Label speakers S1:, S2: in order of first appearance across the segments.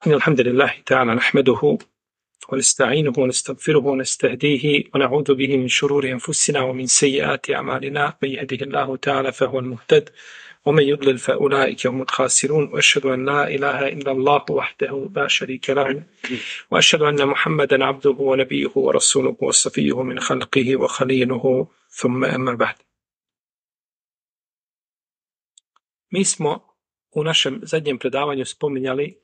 S1: الحمد لله تعالى نحمده ونستعينه ونستغفره ونستهديه ونعوذ به من شرور أنفسنا ومن سيئات أعمالنا. من يهده الله تعالى فهو المهتد ومن يضلل فأولئك هم الخاسرون. وأشهد أن لا إله إلا الله وحده لا شريك له وأشهد أن محمدا عبده ونبيه ورسوله وصفيه من خلقه وخليله ثم أما بعد. Mi smo u našem zadnjem predavanju spominjali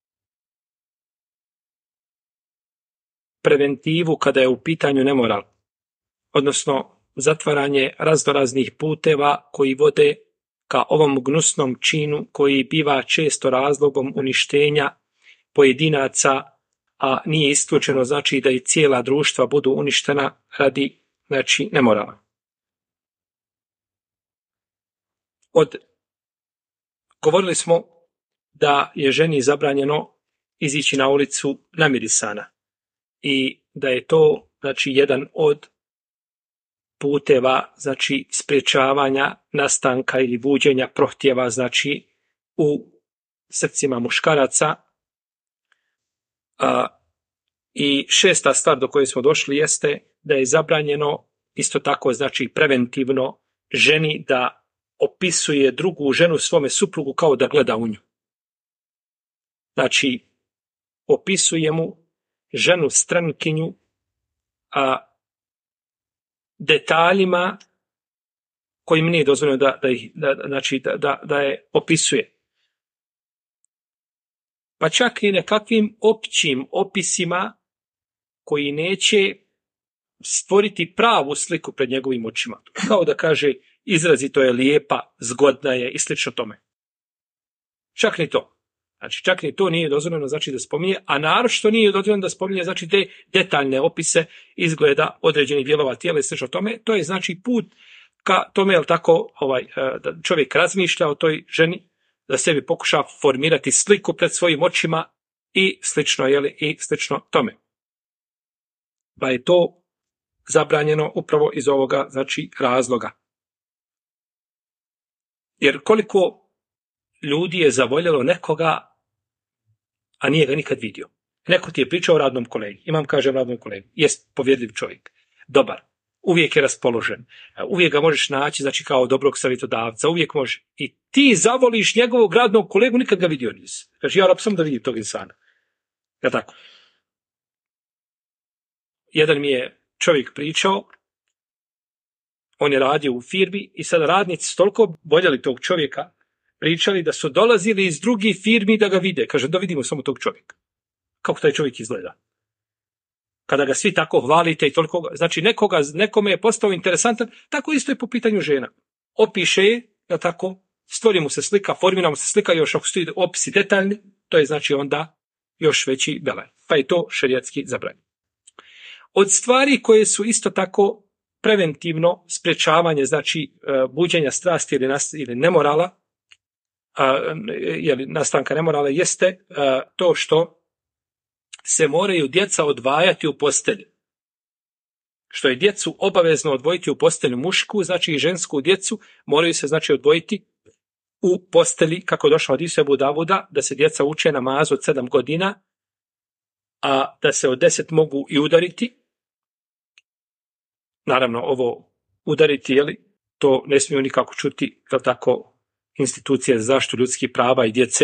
S1: preventivu kada je u pitanju nemoral, odnosno zatvaranje raznoraznih puteva koji vode ka ovom gnusnom činu koji biva često razlogom uništenja pojedinaca, a nije isključeno znači da i cijela društva budu uništena radi nemorala. Govorili smo da je ženi zabranjeno izići na ulicu namirisana i da je to jedan od puteva sprječavanja nastanka ili buđenja prohtjeva u srcima muškaraca. I šesta stvar do koje smo došli jeste da je zabranjeno isto tako preventivno ženi da opisuje drugu ženu svome suprugu kao da gleda u nju. Opisuje mu ženu strankinju detaljima kojim nije dozvoljeno da je opisuje. Pa čak i nekakvim općim opisima koji neće stvoriti pravu sliku pred njegovim očima. Kao da kaže izrazito je lijepa, zgodna je i slično tome. Čak ni to. Čak ni to nije dozvoljeno da spominje, a naročito nije dozvoljeno da spominje te detaljne opise izgleda određenih dijelova tijela i slično tome. To je put ka tome, da čovjek razmišlja o toj ženi, da sebi pokuša formirati sliku pred svojim očima i slično tome. Pa je to zabranjeno upravo iz ovoga razloga. Jer koliko ljudi je zavoljelo nekoga, a nije ga nikad vidio. Neko ti je pričao o radnom kolegi. Imam, kažem, radnom kolegu. Jest povjerljiv čovjek. Dobar. Uvijek je raspoložen. Uvijek ga možeš naći, kao dobrog savjetodavca. Uvijek može. I ti zavoliš njegovog radnog kolegu, nikad ga vidio nisi. Kaže, ja sam da vidim tog insana. Ja tako. Jedan mi je čovjek pričao, on je radio u firmi i sada radnici su toliko voljeli tog čovjeka, pričali da su dolazili iz drugih firmi da ga vide. Kaže, da vidimo samo tog čovjeka. Kako taj čovjek izgleda? Kada ga svi tako hvalite i toliko, nekome je postao interesantan, tako isto je po pitanju žena. Opiše je, tako, stvori mu se slika, formira mu se slika, još ako stoji opisi detaljni, to je onda još veći belaj. Pa je to šerijatski zabranjeno. Od stvari koje su isto tako preventivno sprječavanje, buđenja strasti ili nemorala, nastanka nemorala, jeste to što se moraju djeca odvajati u postelji. Što je djecu obavezno odvojiti u postelju mušku, i žensku djecu moraju se odvojiti u postelji, kako je došlo od Ebu Davuda, da se djeca uče namazu od 7 godina, a da se od 10 mogu i udariti. Naravno, ovo udariti, to ne smiju nikako čuti, tako, institucije za zaštitu ljudskih prava i djece,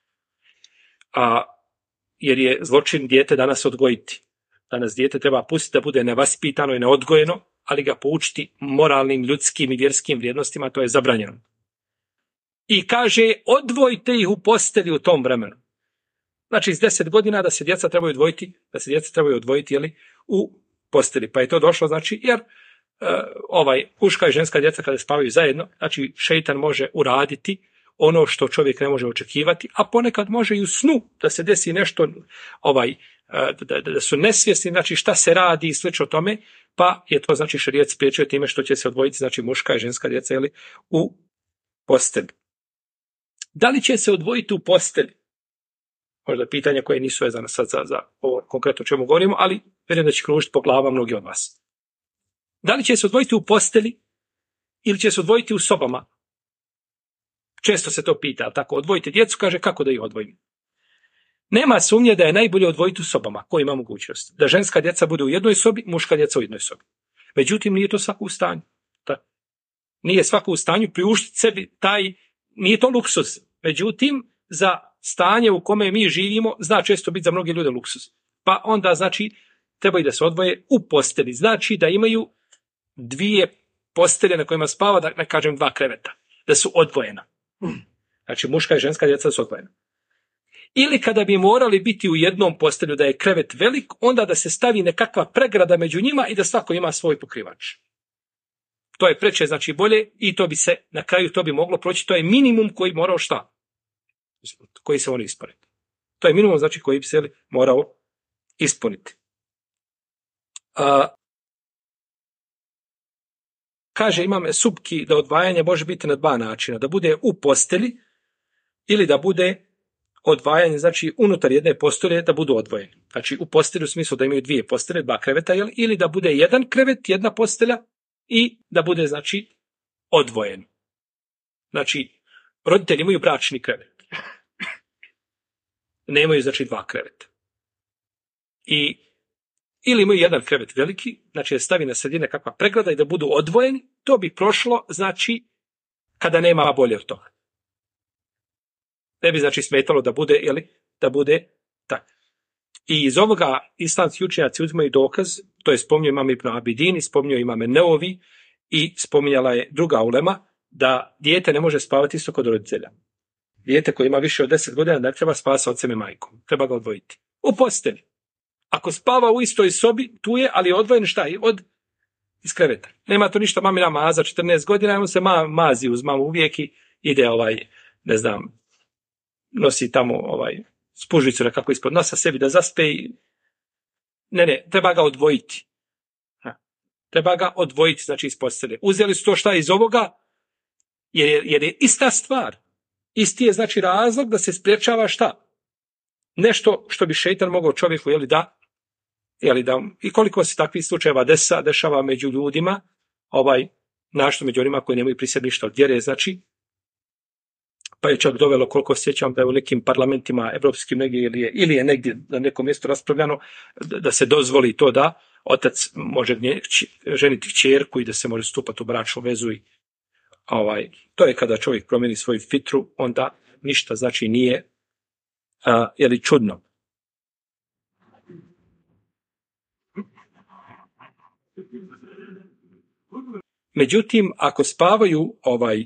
S1: jer je zločin dijete danas odgojiti. Danas dijete treba pustiti da bude nevaspitano i neodgojeno, ali ga poučiti moralnim, ljudskim i vjerskim vrijednostima, to je zabranjeno. I kaže, odvojite ih u postelji u tom vremenu. Iz 10 godina da se djeca trebaju odvojiti, u postelji. Pa je to došlo, jer muška i ženska djeca kada spavaju zajedno, šeitan može uraditi ono što čovjek ne može očekivati, a ponekad može i u snu da se desi nešto, da su nesvjesni, šta se radi i slično tome, pa je to šerijat spriječio time što će se odvojiti, muška i ženska djeca, u postelji. Da li će se odvojiti u postelji? Možda pitanja koje nisu vezane sad za ovo konkretno o čemu govorimo, ali vjerujem da će kružiti po glava mnogi od vas. Da li će se odvojiti u postelji ili će se odvojiti u sobama? Često se to pita, tako, odvojite djecu, kaže kako da ih odvojim. Nema sumnje da je najbolje odvojiti u sobama, ko ima mogućnost. Da ženska djeca bude u jednoj sobi, muška djeca u jednoj sobi. Međutim, nije to svako u stanju. Nije svako u stanju priuštiti sebi nije to luksuz. Međutim, za stanje u kome mi živimo, zna često biti za mnoge ljude luksuz. Pa onda, znači, trebaju da se odvoje u posteli. Znači da imaju 2 postelje na kojima spava, da ne kažem 2 kreveta. Da su odvojena. Znači, muška i ženska djeca su odvojena. Ili kada bi morali biti u jednom postelju da je krevet velik, onda da se stavi nekakva pregrada među njima i da svako ima svoj pokrivač. To je preče, znači bolje, i to bi se, na kraju to bi moglo proći, to je minimum koji morao šta? Koji se mora ispuniti. To je minimum, znači, koji bi se morao ispuniti. Kaže imam subki da odvajanje može biti na 2 načina. Da bude u postelji ili da bude odvajanje, znači unutar jedne postelje da budu odvojeni. Znači u postelji u smislu da imaju 2 postelje, 2 kreveta, ili da bude 1 krevet, 1 postelja i da bude, znači, odvojen. Znači, roditelji imaju bračni krevet. Nemaju, znači, 2 kreveta. Ili imaju 1 krevet veliki, znači da stavi na sredine kakva pregrada i da budu odvojeni, to bi prošlo, znači, kada nema bolje od toga. Ne bi, znači, smetalo da bude, da bude tako. I iz ovoga islamski učenjaci uzimaju dokaz, to je spominjao imam Ibn Abidin, spominjao imam Neovi i spominjala je druga ulema, da dijete ne može spavati isto kod roditelja. Dijete koje ima više od 10 godina ne treba spavati sa ocem i majkom. Treba ga odvojiti. U postelji. Ako spava u istoj sobi, tu je, ali je odvojen šta? Iz kreveta. Nema to ništa, mamina maza 14 godina, on se mazi uz mamu uvijek i ide ne znam, nosi tamo spužvicu nekako ispod nosa sebi da zaspe i... Ne, treba ga odvojiti. Treba ga odvojiti, znači, iz postelje. Uzeli su to šta iz ovoga, jer je ista stvar. Isti je, znači, razlog da se spriječava šta? Nešto što bi šejtan mogao čovjeku, da, i koliko se takvih slučajeva dešava među ljudima, našto među onima koji nemaju pri sebi ništa od vjere, znači, pa je čak dovelo, koliko sjećam, da je u nekim parlamentima evropskim negdje ili je negdje na nekom mjestu raspravljano da se dozvoli to da otac može ženiti kćerku i da se može stupati u bračnu vezu i to je kada čovjek promijeni svoju fitru, onda ništa, znači, nije čudno. Međutim, ako spavaju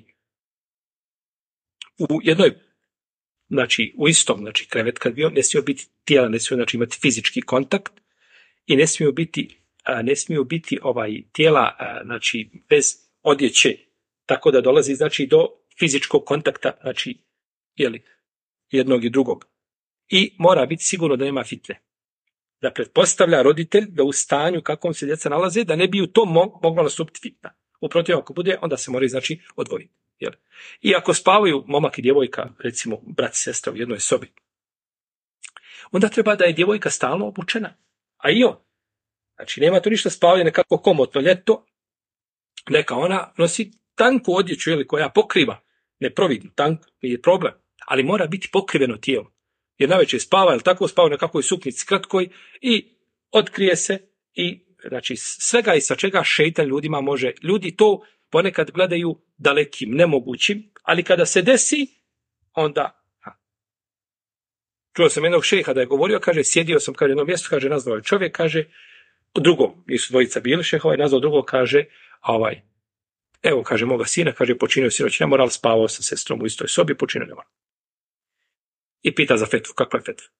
S1: u jednoj, znači u istom, znači, krevet kad bio, ne smiju biti tijela, ne smiju, znači, imati fizički kontakt i ne smiju biti tijela, znači, bez odjeće, tako da dolazi, znači, do fizičkog kontakta, znači, jednog i drugog. I mora biti sigurno da nema fitne. Da pretpostavlja roditelj da u stanju kakvom se djeca nalaze, da ne bi u tom mogla nastupiti fitna. Uprotiv, ako bude, onda se moraju, znači, odvojiti. I ako spavaju momak i djevojka, recimo brat i sestra u jednoj sobi, onda treba da je djevojka stalno obučena. A i on. Znači, nema to ništa spavanje nekako komotno ljeto, neka ona nosi tanku odjeću koja pokriva, ne providi, tank nije problem, ali mora biti pokriveno tijelo. Jer navečer spava, tako spava na kakvoj suknici kratkoj i otkrije se i, znači, svega i sa čega šejtan ljudima može. Ljudi to ponekad gledaju dalekim, nemogućim, ali kada se desi, onda... Čuo sam jednog šejha da je govorio, kaže, sjedio sam, kaže, jednom mjestu, kaže, nazvao je čovjek, kaže, drugom, nisu dvojica bili, šejh, nazvao drugog, kaže, evo, kaže, moga sina, kaže, počinio sinoć nemoral, spavao sa sestrom u istoj sobi, počinio nemoral. I pita za fetvu, kakva je fetva?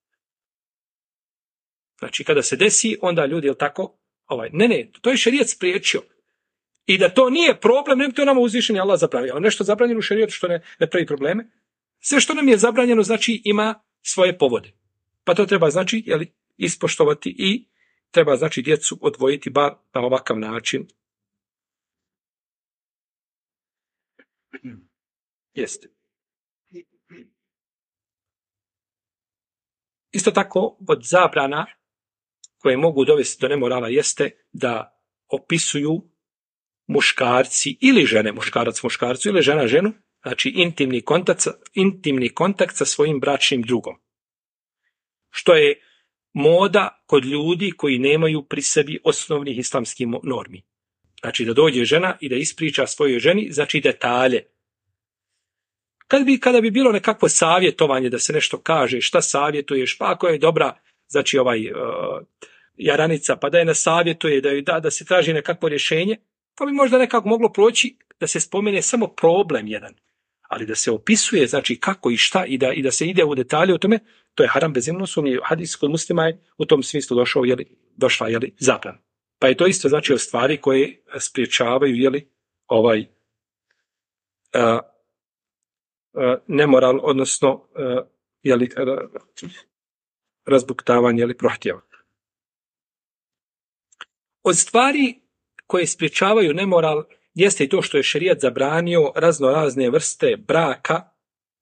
S1: Znači, kada se desi, onda ljudi, tako, ne, to je šerijat spriječio. I da to nije problem, ne bi to nama uzvišeni Allah zabranio. Ali nešto zabranjeno u šerijatu što ne pravi probleme. Sve što nam je zabranjeno, znači, ima svoje povode. Pa to treba, znači, ispoštovati i treba, znači, djecu odvojiti bar na ovakav način. Jeste. Isto tako, od zabrana koje mogu dovesti do nemorala jeste da opisuju muškarci ili žene, muškarac muškarcu ili žena ženu, znači intimni kontakt sa svojim bračnim drugom. što je moda kod ljudi koji nemaju pri sebi osnovnih islamskih normi. Znači da dođe žena i da ispriča svojoj ženi, znači detalje. Kada bi bilo nekakvo savjetovanje da se nešto kaže, šta savjetuješ, pa ako je dobra, znači jaranica, pa da je nasavjetuje, da joj da se traži nekakvo rješenje, pa bi možda nekako moglo proći da se spomene samo problem jedan. Ali da se opisuje, znači kako i šta i da se ide u detalje o tome, to je haram bez imenu sumnje. Hadis kod muslima je u tom smislu došla zabrana. Pa je to isto znači od stvari koje spriječavaju nemoral, odnosno razbuktavanje prohtjeva. Od stvari koje spriječavaju nemoral jeste i to što je šerijat zabranio razne vrste braka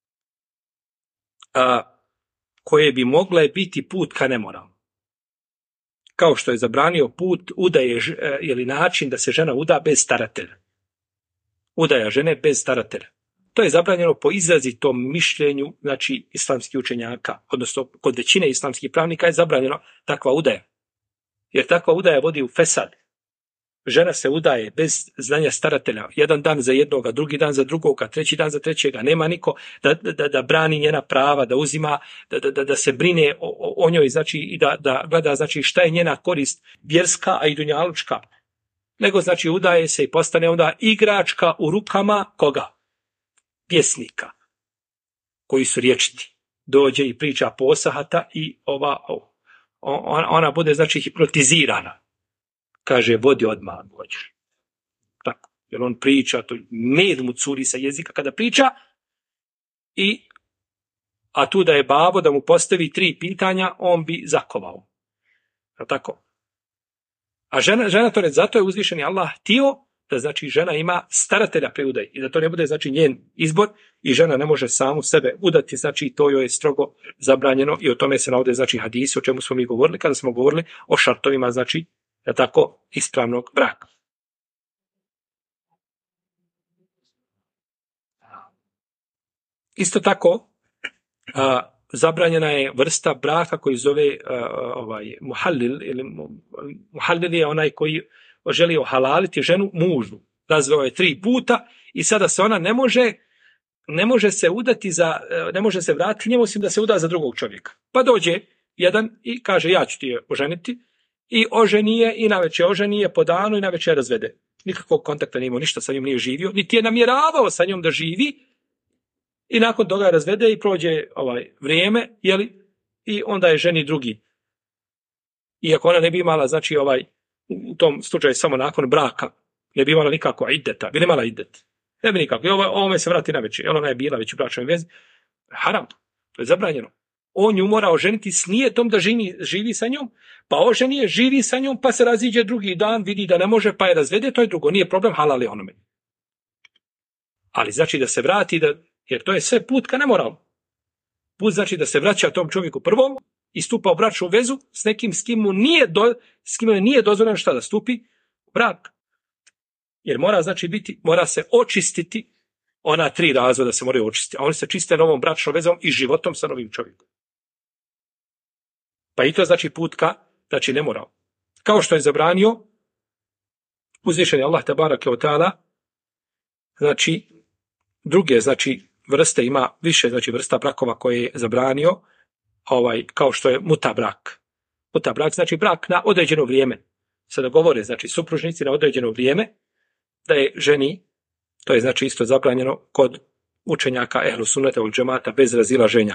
S1: koje bi mogle biti put ka nemoralu. Kao što je zabranio put udaje ili način da se žena uda bez staratelja. Udaja žene bez staratelja. To je zabranjeno po izrazitom mišljenju, znači islamskih učenjaka, odnosno kod većine islamskih pravnika je zabranjeno takva udaja. Jer takva udaja vodi u fesad. Žena se udaje bez znanja staratelja, jedan dan za jednoga, drugi dan za drugoga, treći dan za trećega, nema niko da brani njena prava, da uzima, da se brine o njoj, znači i da gleda znači šta je njena korist vjerska, a i dunjalučka. Nego znači udaje se i postane onda igračka u rukama koga? Pjesnika, koji su riječiti. Dođe i priča posahata i ona bude znači hipnotizirana. Kaže, vodi odmah, hoćeš. Tako, jer on priča, to med mu curi sa jezika kada priča, a tu da je babo, da mu postavi 3 pitanja, on bi zakovao. Tako. A žena to zato je uzvišeni Allah htio da znači žena ima staratelja pri udaji i da to ne bude znači njen izbor i žena ne može samu sebe udati, znači to joj je strogo zabranjeno i o tome se navode znači hadisi, o čemu smo mi govorili kada smo govorili o šartovima znači tako ispravnog braka. Isto tako zabranjena je vrsta braka koji zove muhallil ili muhallil je onaj koji želi ohalaliti ženu mužu. Razveo je 3 puta i sada se ona ne može se udati ne može se vratiti njemu osim da se uda za drugog čovjeka. Pa dođe jedan i kaže ja ću ti je oženiti i oženi je i navečer oženi je po danu i navečer razvede. Nikakvog kontakta nije imao, ništa sa njom nije živio, niti je namjeravao sa njom da živi i nakon toga je razvede i prođe vrijeme, i onda je ženi drugi. Iako ona ne bi imala, znači u tom slučaju samo nakon braka, ne bi imala nikako iddeta, bi ne imala iddet. Ne bi nikako. I ovome se vrati navečer. Ona je bila već u bračnoj vezi. Haram. To je zabranjeno. On nju mora oženiti s nijetom da živi sa njom, pa oženi je, živi sa njom, pa se raziđe drugi dan, vidi da ne može, pa je razvede, to je drugo. Nije problem, halal je onome. Ali znači da se vrati, jer to je sve put ka nemoralu. Put znači da se vraća tom čovjeku prvom i stupa u bračnu vezu s nekim s kim mu nije dozvoljeno šta da stupi u brak. Jer mora se očistiti ona 3 razvoda se moraju očistiti. A oni se čiste novom bračnom vezom i životom sa novim čovjekom. Pa i to znači put ka, znači nemoral. Kao što je zabranio uzvišeni Allah tebareke ve taala, znači druge znači vrste, ima više znači vrsta brakova koje je zabranio, kao što je muta brak. Muta brak znači brak na određeno vrijeme. Sada govore znači supružnici na određeno vrijeme da je ženi, to je znači isto zabranjeno kod učenjaka ehlu sunneta vel džemata bez razilaženja.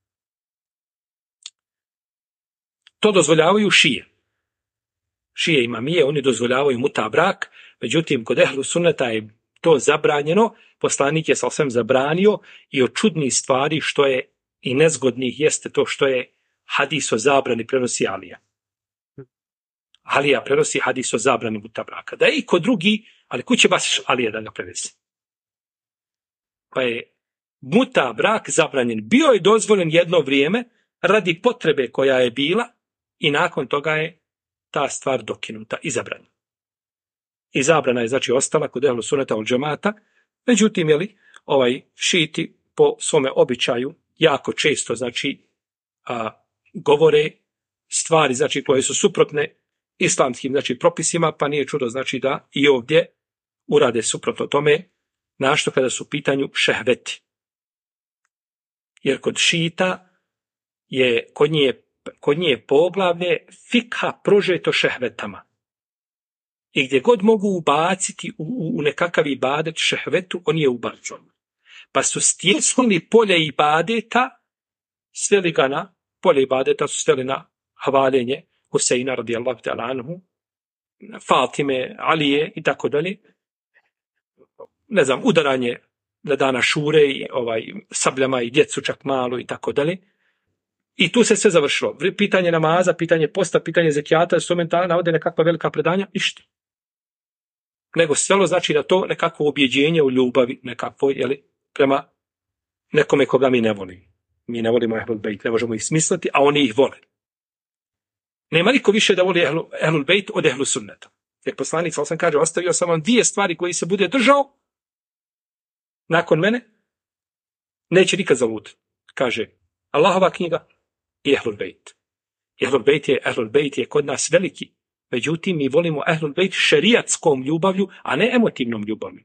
S1: To dozvoljavaju šije. Šije imamije, oni dozvoljavaju muta brak, međutim kod ehlu sunneta je to zabranjeno, poslanik je sallallahu zabranio i od čudnih stvari što je i nezgodnih jeste to što je hadis o zabrani prenosi Alija. Alija prenosi hadis o zabrani muta braka. Da je i kod drugi, ali kud će baš Alija da ga prevesi? Pa je muta brak zabranjen. Bio je dozvoljen jedno vrijeme radi potrebe koja je bila i nakon toga je ta stvar dokinuta i zabranjena. I zabrana je znači ostala kod ehlu sunneta vel džemata, međutim šiti po svome običaju jako često znači govore stvari, znači koje su suprotne islamskim, znači propisima, pa nije čudo znači da i ovdje urade suprotno tome, našto kada su u pitanju šehveti. Jer kod šita je kod nje poglavlje fikha prožeto šehvetama. I gdje god mogu ubaciti u nekakav ibadet šehvetu, on je ubačen. Pa su stjesnuli polje ibadeta, sveli ga na, polje ibadeta su sveli na havaljenje Huseina radijallahu ta'ala anhu, Fatime, Alije i tako dalje. Ne znam, udaranje na dana šure i sabljama i djecu čak malo i tako dalje. I tu se sve završilo. Pitanje namaza, pitanje posta, pitanje zekijata, su mentala navode nekakva velika predanja, ništa. Nego svelo znači na to nekakvo objeđenje u ljubavi, nekakvo, prema nekome koga mi ne volimo. Mi ne volimo Ehlul Bejt, ne možemo ih smisliti, a oni ih vole. Nema niko više da voli Ehlul Bejt od Ehlu Sunneta. Jer poslanik sam kaže, ostavio sam vam 2 stvari koji se bude držao nakon mene, neće nikad zalutiti. Kaže, Allahova knjiga i Ehlul Bejt. Ehlul Bejt je kod nas veliki. Međutim, mi volimo Ehlul Bejt šerijatskom ljubavlju, a ne emotivnom ljubavlju.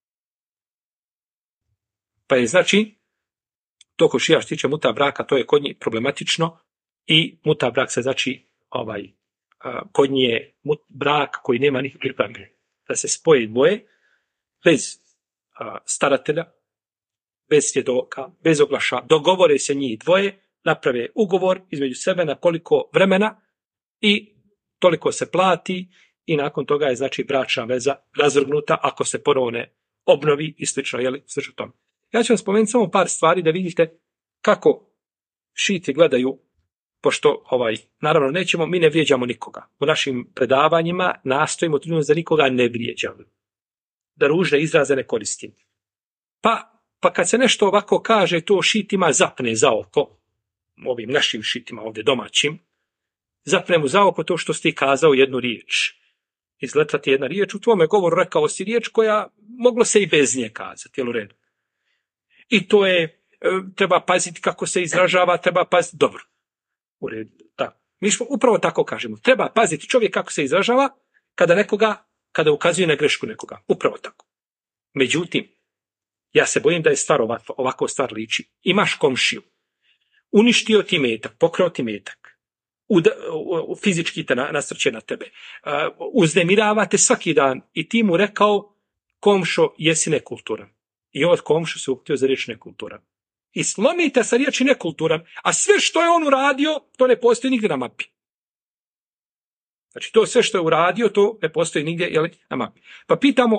S1: Pa je znači, to ko šija tiče muta braka, to je kod njih problematično i muta brak se znači kod njih je brak koji nema nikakve promjene. Da se spoje dvoje bez staratelja, bez svjedoka, bez oglaša, dogovore se njih dvoje, naprave ugovor između sebe na koliko vremena i toliko se plati i nakon toga je znači bračna veza razvrgnuta ako se ponovo ne obnovi i slično, slično tome. Ja ću vam spomenuti samo par stvari da vidite kako šiti gledaju, pošto naravno nećemo, mi ne vrijeđamo nikoga. U našim predavanjima nastojimo da nikoga ne vrijeđamo. Da ružne izraze ne koristimo. Pa kad se nešto ovako kaže, to šitima zapne za oko, ovim našim šitima ovdje domaćim, zapne mu za oko to što si kazao jednu riječ. Izletati jedna riječ, u tvome govoru rekao si riječ koja moglo se i bez nje kazati, jel u redu? I to je, treba paziti kako se izražava, treba paziti, dobro, u redu, da. Mi upravo tako kažemo, treba paziti čovjek kako se izražava kada ukazuje na grešku nekoga, upravo tako. Međutim, ja se bojim da je stvar ovako stvar liči. Imaš komšiju, uništio ti metak, pokrao ti metak, fizički te nasrće na tebe, uznemiravate svaki dan i ti mu rekao, komšo, jesi nekulturan. I od komšu se uputio za riječ nekulturan. I slomite sa riječi nekulturan, a sve što je on uradio, to ne postoji nigdje na mapi. Znači, to sve što je uradio, to ne postoji nigdje na mapi. Pa pitamo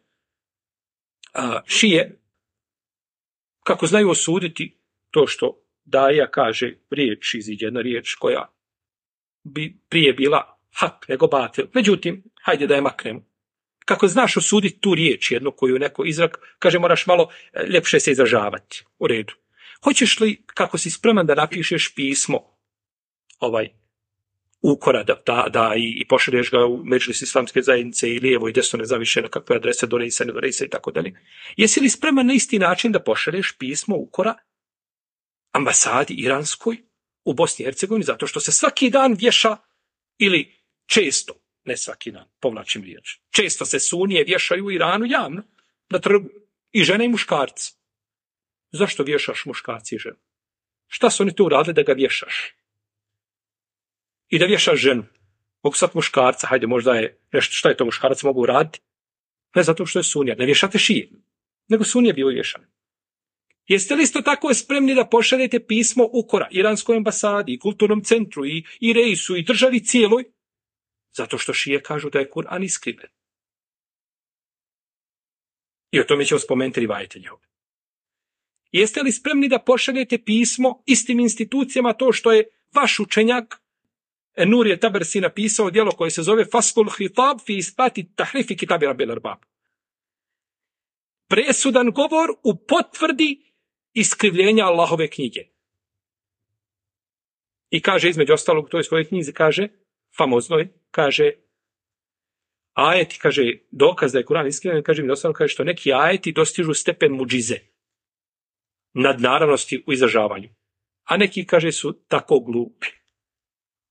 S1: šije, kako znaju osuditi to što daja kaže riječ, iziđe jedna riječ koja bi prije bila hak nego batil. Međutim, hajde da je maknemo. Kako znaš osuditi tu riječ jednu koju neko izrak, kaže moraš malo ljepše se izražavati. U redu. Hoćeš li, kako si spreman da napišeš pismo ukora da i pošalješ ga u Medžlis islamske zajednice i lijevo i desno nezavišeno kakve adrese donese, ne donese i tako dalje. Jesi li spreman na isti način da pošalješ pismo ukora ambasadi iranskoj u Bosni i Hercegovini zato što se svaki dan vješa ili često, ne svaki dan, povlačim riječ, često se sunije vješaju u Iranu javno na trgu i žene i muškarci. Zašto vješaš muškarci i ženu? Šta su oni tu uradili da ga vješaš? I da vješaš ženu. Mogu sad muškarca, hajde možda je nešto, šta je to muškarac mogu uraditi? Ne zato što je sunija, ne vješate šije, nego sunije bio vješan. Jeste li isto tako spremni da pošaljete pismo ukora iranskoj ambasadi, i kulturnom centru, i reisu, i državi cijeloj? Zato što šije kažu da je Kur'an iskriven. I o tome ćemo spomenuti rivajete njihove. Jeste li spremni da pošaljete pismo istim institucijama to što je vaš učenjak Nur je Tabersi napisao djelo koje se zove Faskul Hitab fi ispati tahrifi kitabi Rabbil Arbab. Presudan govor u potvrdi iskrivljenja Allahove knjige. I kaže između ostalog u toj svojoj knjizi kaže, famoznoj, kaže ajeti, kaže dokaz da je Kur'an iskriven, kaže mi ostalog, kaže što neki ajeti dostižu stepen muđize, nadnaravnosti u izražavanju. A neki, kaže, su tako glupi.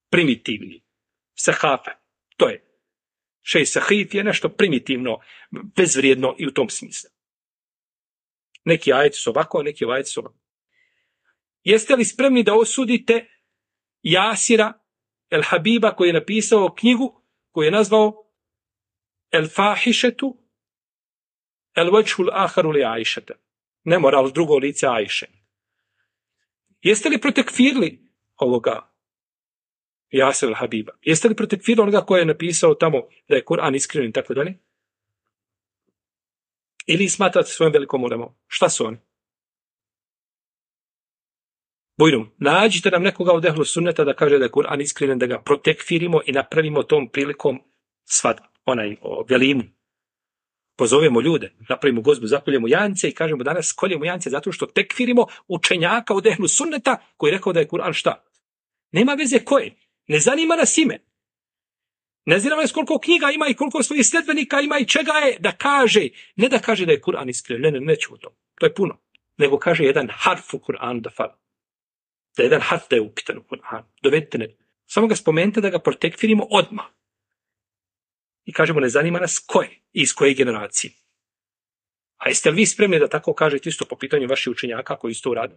S1: primitivni. Sahafe, to je. Šej sahif je nešto primitivno, bezvrijedno i u tom smislu. Neki ajeti su ovako, neki ajeti su ovako. Jeste li spremni da osudite Jasira El Habiba koji je napisao knjigu koju je nazvao El Fahišetu El Vajhul Aharu li Ajšete? Nemoral, drugo lice Ajše. Jeste li protekfirili ovoga Jasir El Habiba? Jeste li protekfirili onoga koji je napisao tamo da je Kur'an iskren i tako dalje? Ili smatrate svojom velikom ulemom? Šta su oni? Bujrum, nađite nam nekoga od ehlu sunneta da kaže da je Kur'an iskren, da ga protekfirimo i napravimo tom prilikom svad, velimu. Pozovemo ljude, napravimo gozbu, zakoljemo jance i kažemo danas koljemo jance zato što tekfirimo učenjaka od ehlu sunneta koji je rekao da je Kur'an šta? Nema veze koje. Ne zanima nas ime. Ne zanima nas koliko knjiga ima i koliko svojih sljedbenika ima i čega je da kaže. Ne da kaže da je Kur'an iskren, neću to. To je puno. Nego kaže jedan harf u Kur'anu da fali. Da jedan harf da je upitan u Kur'anu. Dovedite ne. Samo ga spomenite da ga protekfirimo odmah. I kažemo ne zanima nas ko je i iz koje generacije. A jeste li vi spremni da tako kažete isto po pitanju vaših učenjaka koji isto rade?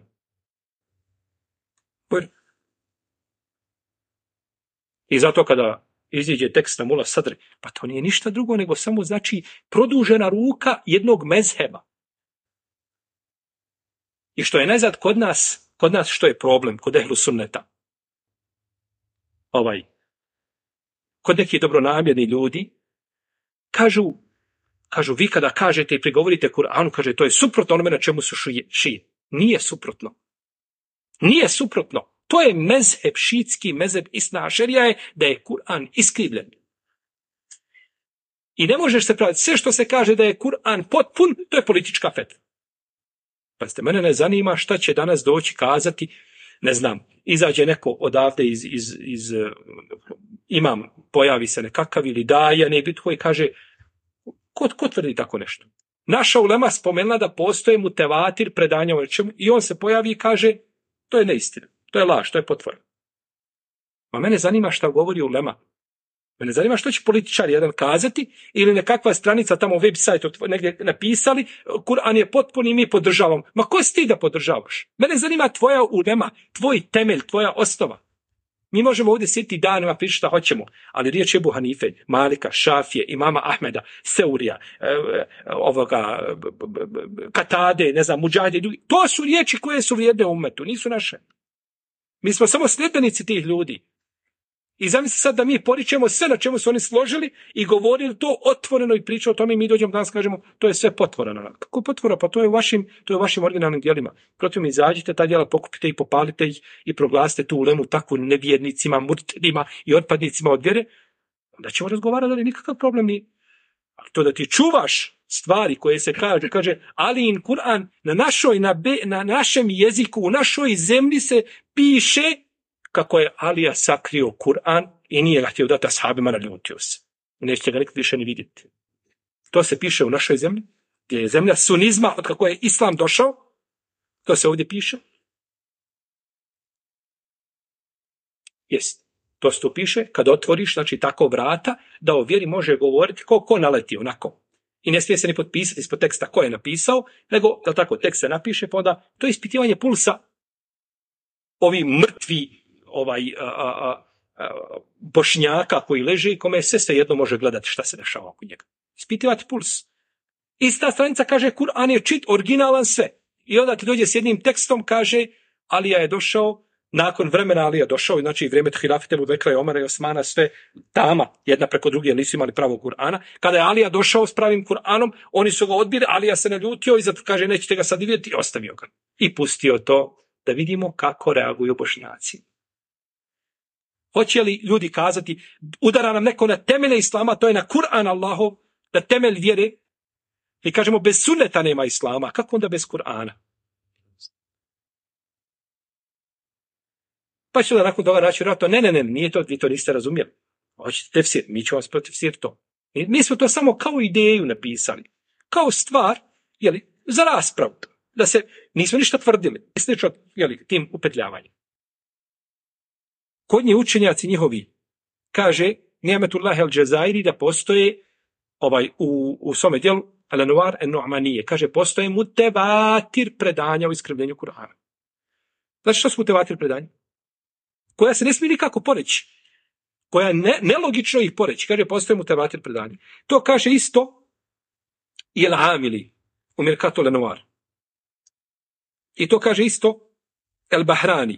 S1: I zato kada iziđe tekst na Mula Sadri, pa to nije ništa drugo nego samo znači produžena ruka jednog mezheba. I što je najzad kod nas što je problem, kod ehlu sunneta. Kod nekih dobronamjerni ljudi kažu vi kada kažete i prigovorite Kur'anu, kaže to je suprotno onome na čemu su šije. Nije suprotno. Nije suprotno. To je mezheb šiitski, mezheb Isna Ašerija je da je Kur'an iskrivljen. I ne možeš se praviti. Sve što se kaže da je Kur'an potpun, to je politička fetva. Pa ste mene ne zanima šta će danas doći kazati, ne znam, izađe neko odavde iz imam, pojavi se nekakav ili daja, ne biti koji kaže, ko tvrdi tako nešto? Naša ulema spomenula da postoje mutevatir predanja o nečemu i on se pojavi i kaže, to je neistina, to je laž, to je potvora. Ma mene zanima šta govori ulema. Mene zanima što će političar jedan kazati ili nekakva stranica tamo web sajtu negdje napisali, Kur'an je potpun i mi podržavamo. Ma ko si ti da podržavaš? Mene zanima tvoja ulema, tvoj temelj, tvoja osnova. Mi možemo ovdje sjetiti danima pričati šta hoćemo, ali riječ je Ebu Hanife, Malika, Šafije, imama Ahmeda, Seurija, Katade, ne znam, Muđahide, to su riječi koje su vrijedne u umetu, nisu naše. Mi smo samo sljedbenici tih ljudi. I zamisli sad da mi poričemo sve na čemu su oni složili i govorili to otvoreno i pričali o tome i mi dođemo danas kažemo to je sve potvoreno. Kako potvora? Pa to je u vašim originalnim djelima. Protiv mi izađite, ta djela pokupite i popalite ih i proglasite tu ulemu takvu nevjernicima, murtedima i otpadnicima od vjere. Onda ćemo razgovarati, ali nikakav problem nije. Ali to da ti čuvaš stvari koje se kaže Alijin Kur'an na našem jeziku, u našoj zemlji se piše kako je Alija sakrio Kur'an i nije ga htio dati ashabima, naljutio se. Nećete ga nikad više ni vidjeti. To se piše u našoj zemlji, gdje je zemlja sunizma, od kako je islam došao. To se ovdje piše. Jest. To se tu piše, kad otvoriš, znači tako vrata, da o vjeri može govoriti ko naleti onako. I ne smije se ni potpisati ispod teksta ko je napisao, nego, da tako, tekst se napiše, pa onda to je ispitivanje pulsa. Ovi mrtvi bošnjaka koji leže i kome sve jedno može gledati šta se dešava oko njega. Ispitivati puls. Ista stranica kaže Kur'an je čit, originalan sve. I onda ti dođe s jednim tekstom, kaže Alija je došao, nakon vremena Alija došao, znači vrijeme Hilafete Ebu Bekra i Omara i Osmana, sve tama, jedna preko druge, jer nisu imali pravog Kur'ana. Kada je Alija došao s pravim Kur'anom, oni su ga odbili, Alija se naljutio i zato kaže nećete ga sad vidjeti i ostavio ga. I pustio to da vidimo kako reaguju Bošnjaci. Hoće li ljudi kazati, udara nam neko na temelje islama, to je na Kur'an Allahov, na temelj vjere, i kažemo bez sunneta nema islama, kako onda bez Kur'ana? Pa će da nakon toga naći vjerojatno, ne, nije to, vi to niste razumjeli. Hoćete tefsir, mi ćemo vas tefsir to. Mi smo to samo kao ideju napisali, kao stvar, za raspravu, da se, nismo ništa tvrdili, slično, tim upetljavanjem. kod nje učenjaci njihovi, kaže Ni'metullah al-Jazairi da postoje u svome dijelu Al-Anwar an-Nu'manije, kaže postoje mutevatir predanja u iskrivljenju Kur'ana. Znači što su mutevatir predanja? Koja se ne smije nikako poreći. Koja je nelogično ih poreći. Kaže postoje mutevatir predanja. To kaže isto i El-Amili u Mirkatu Al-Anwar. I to kaže isto El-Bahrani.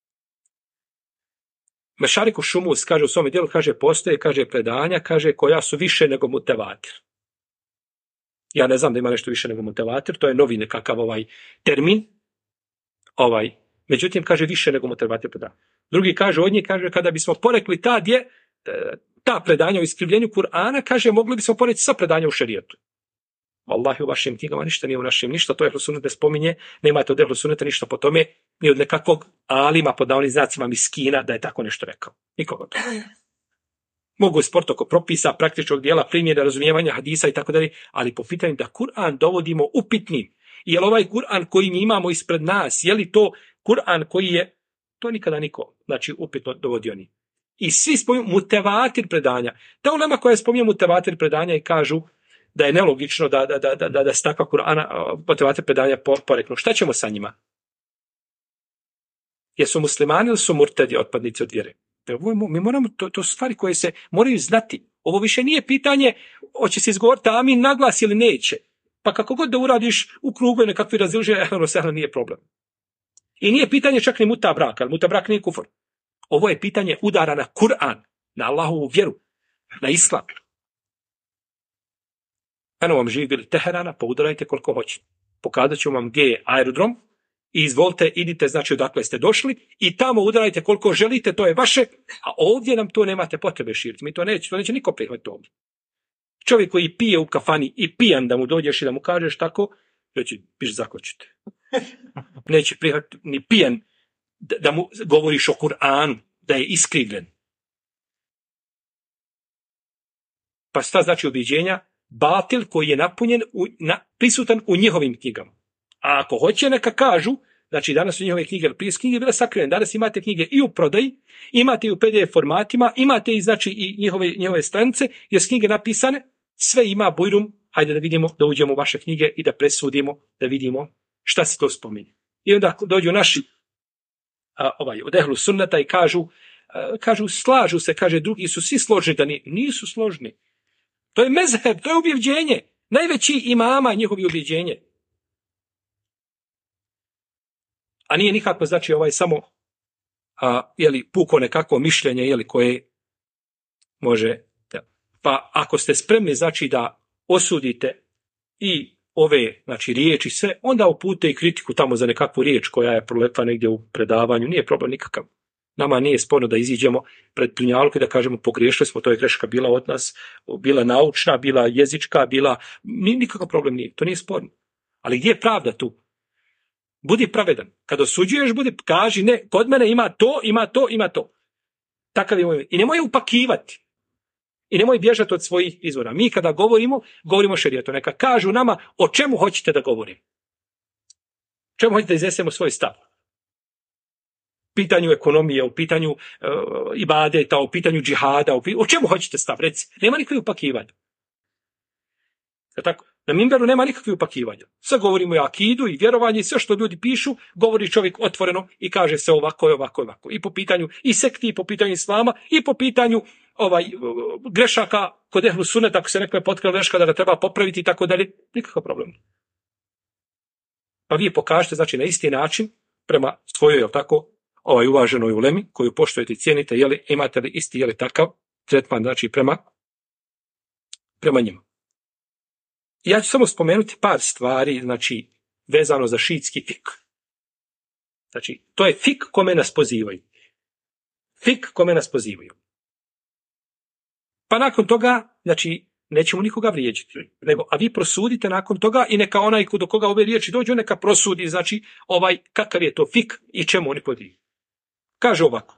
S1: Mešariku Šumus kaže u svome dijelu, kaže postoje, kaže predanja, kaže koja su više nego mutevatir. Ja ne znam da ima nešto više nego mutevatir, to je novi nekakav termin. Međutim, kaže više nego mutevatir predanja. Drugi kaže od njih, kaže kada bismo porekli ta predanja u iskrivljenju Kur'ana, kaže mogli bismo poreći sa predanja u šerijetu. Wallahi u vašim knjigama ništa nije u našim, ništa to Ehlu Sunnet ne spominje, nemate od Ehlu Sunneta ništa po tome, ni od nekakvog alima pod navodnim znacima miskina da je tako nešto rekao. Nikoga to. Mogu je sport oko propisa, praktičnog dijela, primjera, razumijevanja hadisa i tako dalje, ali po pitanju da Kur'an dovodimo upitnim. Je li ovaj Kur'an koji mi imamo ispred nas, je li to Kur'an koji je, to nikada niko, znači upitno dovodio ni. I svi spominju mutevatir predanja. Ta ulema koja spominje mutevatir predanja i kažu da je nelogično da se takva Kur'ana mutevatir predanja poreknu. Šta ćemo sa njima? Jesu muslimani ili su murtedi, otpadnici od vjere? Mi moramo, to su stvari koje se moraju znati. Ovo više nije pitanje hoće se izgovoriti amin naglas ili neće. Pa kako god da uradiš u krugu nekakvi razilaženja, nije problem. I nije pitanje čak ni muta braka, ali muta brak nije kufr. Ovo je pitanje udara na Kur'an, na Allahovu vjeru, na islam. Eno vam živi bili Teherana, pa udarajte koliko hoćete. Pokazat ću vam gdje je aerodrom i izvolite, idite, znači odakle ste došli i tamo udarajte koliko želite, to je vaše, a ovdje nam to nemate potrebe širiti. Mi to neće niko prihvatiti ovdje. Čovjek koji pije u kafani i pijan da mu dođeš i da mu kažeš tako, reći, piš zakočite. Neće prihvatiti ni pijan da mu govoriš o Kur'anu, da je iskrivljen. Pa šta znači objeđenja? Batil koji je napunjen, prisutan u njihovim knjigama. A ako hoće, neka kažu, znači danas su njihove knjige, prije knjige bile sakrivene, danas imate knjige i u prodaji, imate i u PDF formatima, imate i znači i njihove stranice, jer su knjige napisane, sve ima bujrum, hajde da vidimo, da uđemo u vaše knjige i da presudimo, da vidimo šta se to spominje. I onda dođu naši od Ehlu Sunneta i kažu, slažu se, kaže, drugi su svi složni, da nisu složni. To je mezheb, to je ubjeđenje. Najveći imama njihovi ubjeđenje. A nije nikako, znači, samo puko nekakvo mišljenje, koje može. Pa ako ste spremni, znači, da osudite i ove, znači, riječi sve, onda upute i kritiku tamo za nekakvu riječ koja je proletla negdje u predavanju. Nije problem nikakav. Nama nije sporno da iziđemo pred plunjalku i da kažemo pogriješili smo, to je greška bila od nas, bila naučna, bila jezička, nikakav problem nije, to nije sporno. Ali gdje je pravda tu? Budi pravedan. Kad osuđuješ, kaži ne, kod mene ima to, ima to, ima to. Takav je moj. I nemoj upakivati. I nemoj bježati od svojih izvora. Mi kada govorimo šerijetu. Neka kažu nama o čemu hoćete da govorim. O čemu hoćete da iznesemo svoj stav. U pitanju ekonomije, u pitanju ibadeta, u pitanju džihada, o čemu hoćete stav, reci. Nema nikakve upakivanja. Tako? Na mimberu nema nikakve upakivanja. Sve govorimo i o akidu i vjerovanju i sve što ljudi pišu, govori čovjek otvoreno i kaže se ovako i ovako i ovako. I po pitanju i sekti, i po pitanju islama, i po pitanju grešaka kod Ehlu Sunneta, ako se nekome potkrala greška da ga treba popraviti i tako dalje, nikakav problem. Pa vi pokažete, znači, na isti način prema svojoj, uvaženoj ulemi, koju poštujete i cijenite, imate li isti, takav tretman, znači, prema njima. Ja ću samo spomenuti par stvari, znači, vezano za šiitski fik. Znači, to je fik kome nas pozivaju. Fik kome nas pozivaju. Pa nakon toga, znači, nećemo nikoga vrijeđati. A vi prosudite nakon toga i neka onaj do koga ove riječi dođu, neka prosudi, znači, kakav je to fik i čemu oni pozivaju. Kaže ovako.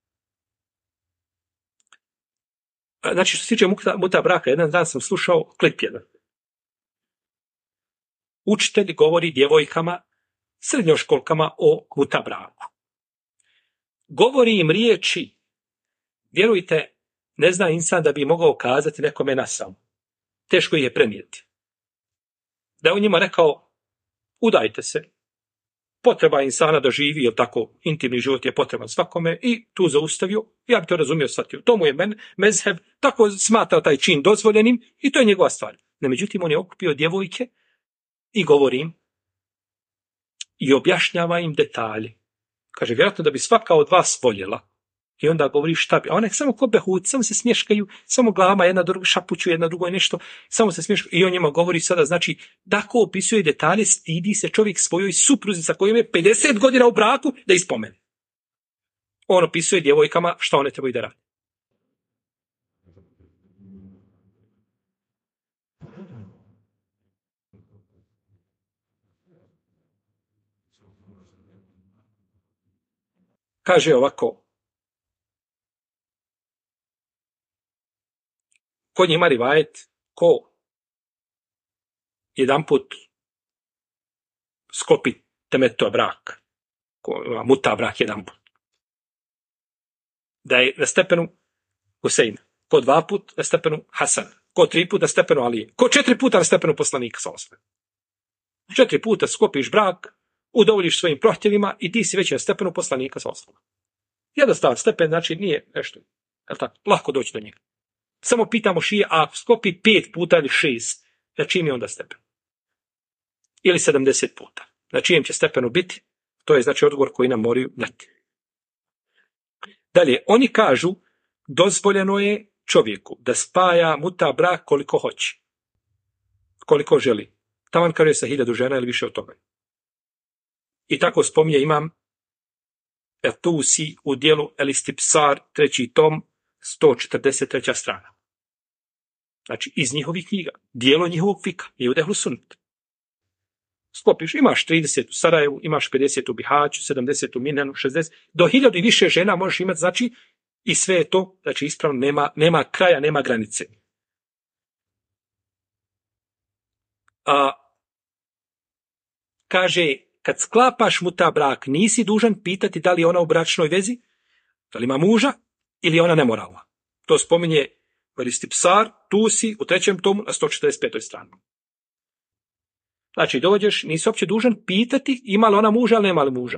S1: Znači, što se tiče muta braka, jedan dan sam slušao klip jedan. Učitelj govori djevojkama, srednjoškolkama o muta braku. Govori im riječi vjerujte, ne zna insan da bi mogao kazati nekome nasam. Teško ih je prenijeti. Da je u njima rekao, udajte se. Potreba insana da živi, jer tako intimni život je potreban svakome, i tu zaustavio, ja bi to razumio, shvatio. To mu je mezheb, tako smatrao taj čin dozvoljenim i to je njegova stvar. No, međutim, on je okupio djevojke i govori im i objašnjava im detalje. Kaže, vjerojatno da bi svaka od vas voljela. I onda govori šta bi. A one samo ko behut, samo se smješkaju, samo glavama jedna druga šapuću, jedna drugoj nešto, samo se smješkaju. I on njima govori sada, znači, tako opisuje detalje, stidi se čovjek svojoj supruzi sa kojom je 50 godina u braku da ispomene. On opisuje djevojkama šta one trebaju da rade. Kaže ovako, kod njih ima rivajet ko jedan put sklopi temeto brak, ko muta brak jedan put, da je na stepenu Huseina, ko 2 put na stepenu Hasana, ko 3 put na stepenu Alije, ko 4 puta na stepenu poslanika sa osve. 4 puta sklopiš brak, udovoljiš svojim prohtjevima i ti si već na stepenu poslanika sa osve. Jednostavan stepen, znači nije nešto, je tako, lako doći do njega. Samo pitamo šije, a ako sklopi 5 puta ili 6, na čim je onda stepen? Ili 70 puta. Na čijem će stepenu biti? To je znači odgovor koji nam moraju dati. Dalje, oni kažu, dozvoljeno je čovjeku da spaja muta brak koliko hoće. Koliko želi. Taman kaže sa 1000 žena ili više od toga. I tako spominje imam Tusi u dijelu El Istibsar, 3. tom, 143. strana. Znači, iz njihovih knjiga, dijelo njihovog fika, je u Dehlu Sunnet. Sklopiš, imaš 30 u Sarajevu, imaš 50 u Bihaću, 70 u Minenu, 60, do 1000 i više žena možeš imati, znači, i sve je to, znači, ispravno, nema kraja, nema granice. Kaže, kad sklapaš muta brak, nisi dužan pitati da li je ona u bračnoj vezi, da li ima muža, ili je ona nemoralna. To spominje Istibsar, Tusi, u 3. tomu, na 145. strani. Znači, dođeš, nisi uopće dužan pitati ima li ona muža ili nema li muža.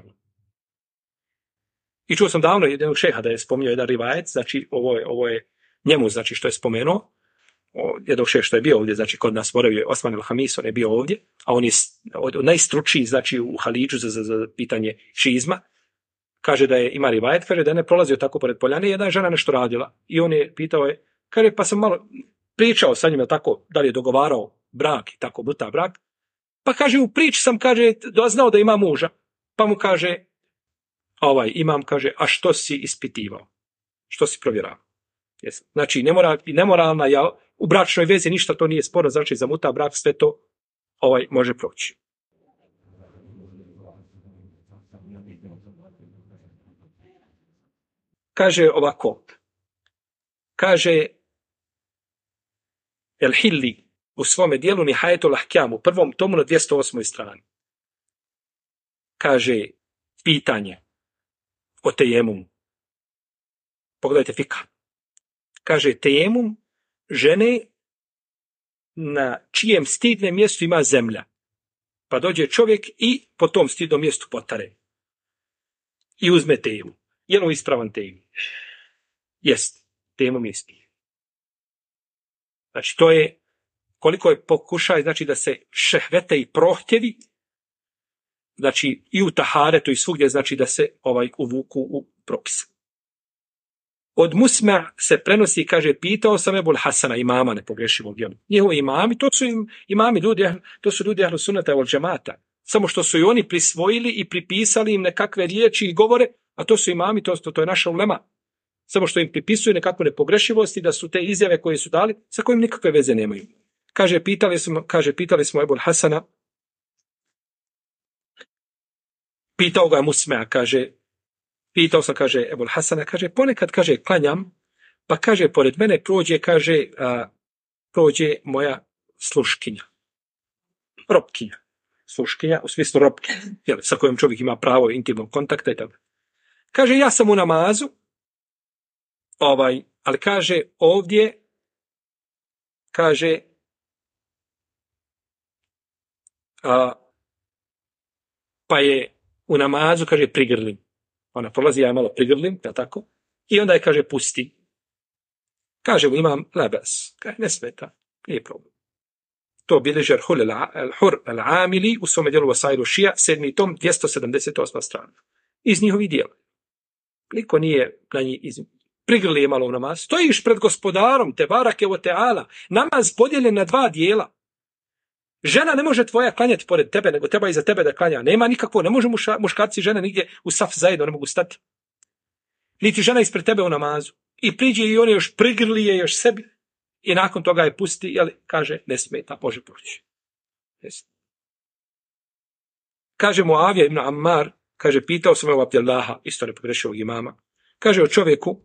S1: I čuo sam davno jednog šeha da je spominjao jedan rivajet, znači, ovo je njemu, znači, što je spomenuo, jednog šeha što je bio ovdje, znači, kod nas boravio Osman el-Hamis, on je bio ovdje, a on je najstručniji, znači, u Halidžu za pitanje šizma. Kaže da ima rivajet, kaže da je ne prolazio tako pored poljane, jedna žena nešto radila. I on je pitao kaže, pa sam malo pričao sa njima tako, da li je dogovarao brak i tako, muta brak. Pa kaže, u priči sam, kaže, doznao da ima muža. Pa mu kaže, imam, kaže, a što si ispitivao? Što si provjeravao? Znači, nemoralna, u bračnoj vezi ništa to nije sporo, znači za muta brak sve to može proći. Kaže ovako, kaže El Hilli u svome dijelu Nihajetul Ahkam u 1. tomu na 208. strani. Kaže pitanje o tejemumu. Pogledajte fika. Kaže tejemum žene na čijem stidnem mjestu ima zemlja. Pa dođe čovjek i po tom stidnom mjestu potare. I uzme tejemum. Je li ispravan tejemum? Jest. Tejemum je ispravan. Znači, to je koliko je pokušaj, znači, da se šehvete i prohtjevi, znači, i u taharetu i svugdje, znači, da se uvuku u propis. Od Musma se prenosi, kaže, pitao sam Ebul Hasana, imama nepogrešivog djela. Njihovi imami, to su imami ljudi, to su ljudi Ahlu Sunnata wal Džemata. Samo što su i oni prisvojili i pripisali im nekakve riječi i govore, a to su imami, to je naša ulema. Samo što im pripisuju nekakvu nepogrešivost i da su te izjave koje su dali, sa kojim nikakve veze nemaju. Kaže, pitali smo Ebul Hasana, pitao ga Musma, kaže, pitao sam, kaže, Ebul Hasana, kaže, ponekad, kaže, klanjam, pa kaže, pored mene prođe moja sluškinja. Ropkinja. Sluškinja, u smislu ropkinja, sa kojom čovjek ima pravo intimnog kontakta i tako. Kaže, ja sam u namazu Ali kaže ovdje, kaže, pa je u namazu, kaže, prigrlim. Ona prolazi, ja malo prigrlim, tako? I onda je, kaže, pusti. Kaže mu imam labas. Kaže, ne smeta, nije problem. To bilježi Al-Hur Al-Amili u svome dijelu Vasailu Šija, 7. tom, 278. strana. Iz njihovi dijela. Niko nije na njih prigrli je malo u namaz. Stojiš pred gospodarom, te barake o teala. Namaz podijeljen na 2 dijela. Žena ne može tvoja klanjati pored tebe, nego treba iza tebe da klanja. Nema nikakvo, ne može muškarci i žene nigdje u saf zajedno, ne mogu stati. Niti žena ispred tebe u namazu. I priđe i on još prigrli je još sebi. I nakon toga je pusti, jel, kaže, ne smeta, može proći. Kaže Muavija ibn Ammar, kaže, pitao sam u Abdellaha, isto ne pogrešio ovog imama, kaže o čovjeku,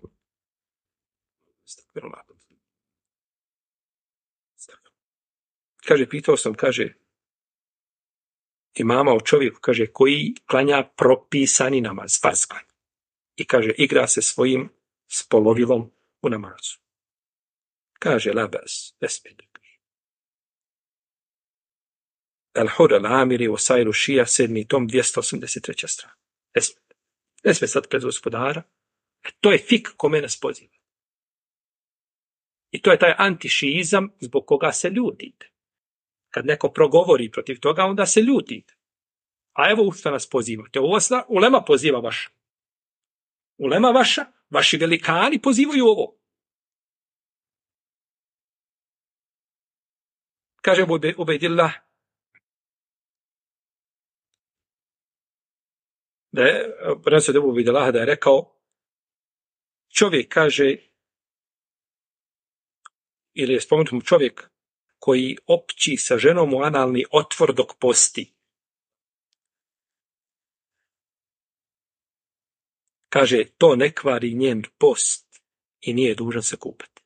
S1: kaže, pitao sam, kaže, imama o čovjeku, kaže, koji klanja propisani namaz, farz klanja. I kaže, igra se svojim spolovilom u namazu. Kaže, labas, nespet. Al-Hur Al-Amiri u Vasailu Šija, 7. tom, 283. strana. Nespet sad pred gospodara. To je fik kome nas poziva. I to je taj antišiizam zbog koga se ljutite. Kad neko progovori protiv toga, onda se ljutite. A evo u što nas pozivate. Ovo ulema poziva vaša. Ulema vaša, vaši velikani pozivaju ovo. Kaže Ubejdillah, da je rekao, čovjek kaže, ili je spomenuto mu čovjek koji opći sa ženom u analni otvor dok posti. Kaže, to ne kvari njen post i nije dužan se kupati.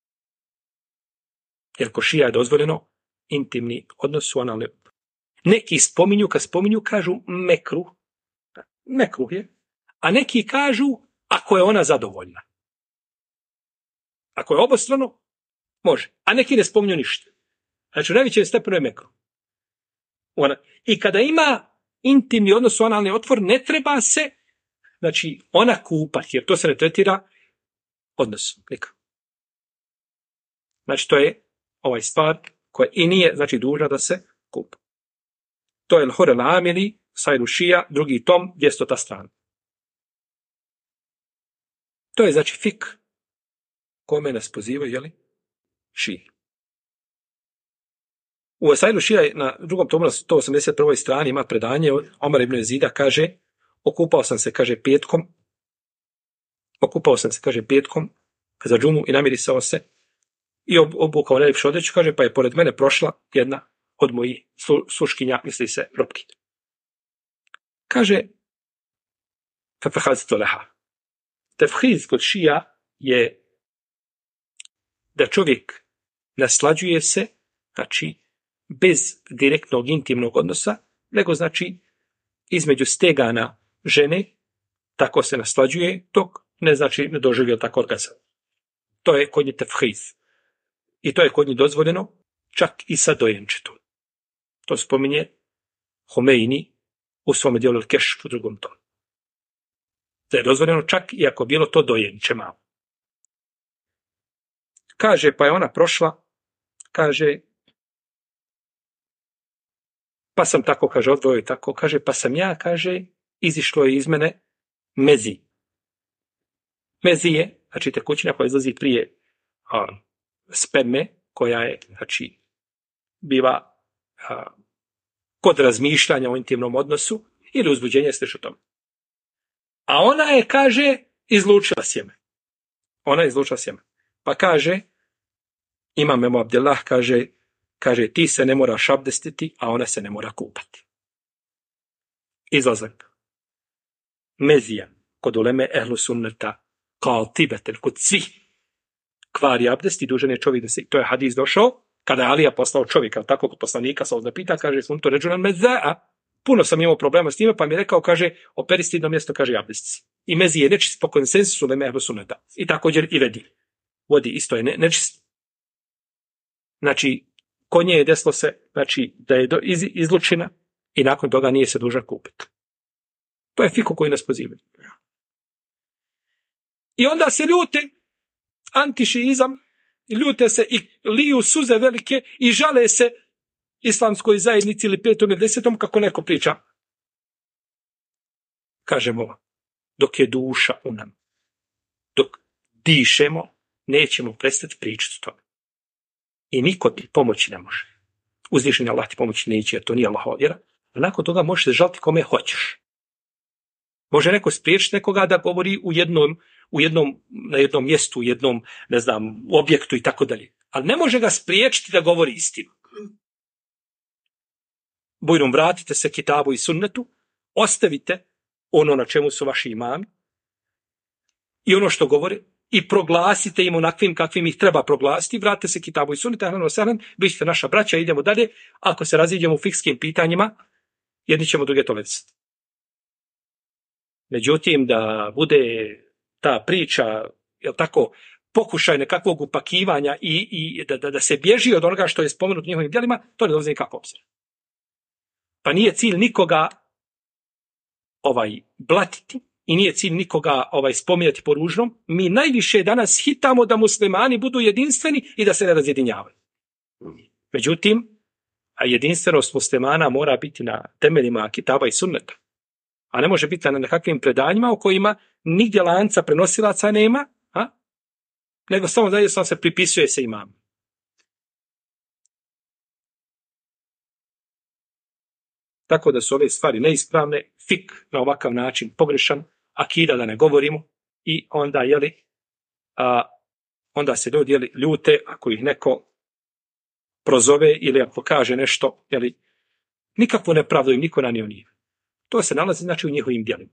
S1: Jer ko šija je dozvoljeno intimni odnos u analni otvor. Neki spominju, kad spominju, kažu mekruh je, a neki kažu ako je ona zadovoljna. Ako je obostrano, može. A neki ne spominju ništa. Znači, u najvećem stepenu je mekruh. I kada ima intimni odnos u analni otvor, ne treba se, znači, ona kupati, jer to se ne tretira odnosom. Znači, to je ovaj stvar koja i nije, znači, dužna da se kupa. To je Al-Hur Al-Amili, Vasailu Šija, 2. tom, 200. strana. To je, znači, fik kome nas pozivaju, jeli? Šiji. U Vasailu Šija na 2. tomu, na 181. strani ima predanje od Omar ibn Jezida, kaže, okupao sam se, kaže, petkom za džumu i namirisao se i obukao najljepšu odjeću, kaže, pa je pored mene prošla jedna od mojih sluškinja, misli se, robkinja. Kaže, tefhiz kod šija je da čovjek naslađuje se, znači, bez direktnog intimnog odnosa, nego, znači, između stegana žene, tako se naslađuje, dok ne znači ne doživio tako orgazam. To je kod nje tefhiz. I to je kod nje dozvoljeno, čak i sa dojenčetom. To spominje Homeini u svome dijelu Kešf u 2. tomu. Da je dozvoljeno čak i ako bilo to dojenče malo. Kaže, pa je ona prošla, kaže, pa sam tako, kaže, odvojio tako, kaže, pa sam ja, kaže, izišlo je iz mene mezi. Mezi je, znači, tekućina koja izlazi prije sperme, koja je, znači, biva kod razmišljanja o intimnom odnosu ili uzbuđenja slično tome. A ona je, kaže, izlučila sjeme. Pa kaže, imam Ebu Abdillah, kaže, ti se ne moraš abdestiti, a ona se ne mora kupati. Izlazak. Mezija, kod uleme ehlu sunneta, kao tibetel, kod svih kvari abdesti, dužan je čovjek da se, to je hadis došao, kada je Alija poslao čovjeka, tako kod poslanika, sa pita, kaže, sam to ređunan mezaa, puno sam imao problema s time, pa mi je rekao, kaže, operi stidno mjesto, kaže, abdesti. i mezi je nečist po konsensusu uleme ehlu sunneta. I također i vodi isto je nečist. Znači, kod nje je desilo se, znači, da je izlučena i nakon toga nije se dužan kupiti. To je fiku koji nas pozivaju. I onda se ljute antišiizam, ljute se i liju suze velike i žale se islamskoj zajednici ili 5. ili 10. kako neko priča. Kažemo, dok je duša u nam, dok dišemo, nećemo prestati pričati o tome. I niko ti pomoći ne može. Uzvišeni Allah ti pomoći neće, jer to nije Allahova vjera. A nakon toga možeš se žaliti kome hoćeš. Može neko spriječiti nekoga da govori na jednom mjestu, u jednom, ne znam, objektu i tako dalje. Ali ne može ga spriječiti da govori istinu. Bujrum, vratite se kitabu i sunnetu, ostavite ono na čemu su vaši imami i ono što govore i proglasite im onakvim kakvim ih treba proglasiti, vratite se kitabu i sunnetu, vi ćete naša braća, idemo dalje. Ako se raziđemo u fikskim pitanjima, jedni ćemo druge tolerisati. Međutim, da bude ta priča, jel tako, pokušaj nekakvog upakivanja i da se bježi od onoga što je spomenuto njihovim djelima, to ne dolazi nikako obzir. Pa nije cilj nikoga blatiti i nije cilj nikoga spominjati po ružnom. Mi najviše danas hitamo da muslimani budu jedinstveni i da se ne razjedinjavaju. Međutim, a jedinstvenost muslimana mora biti na temeljima kitaba i sunneta. A ne može biti na nekakvim predanjima u kojima nigdje lanca prenosilaca nema, nego samo da se pripisuje se imam. Tako da su ove stvari neispravne, fik na ovakav način pogrešan, akida da ne govorimo i onda onda se ljudi ljute ako ih neko prozove ili ako kaže nešto, nikakvu nepravdu im niko nanio nije. To se nalazi znači u njihovim djelima.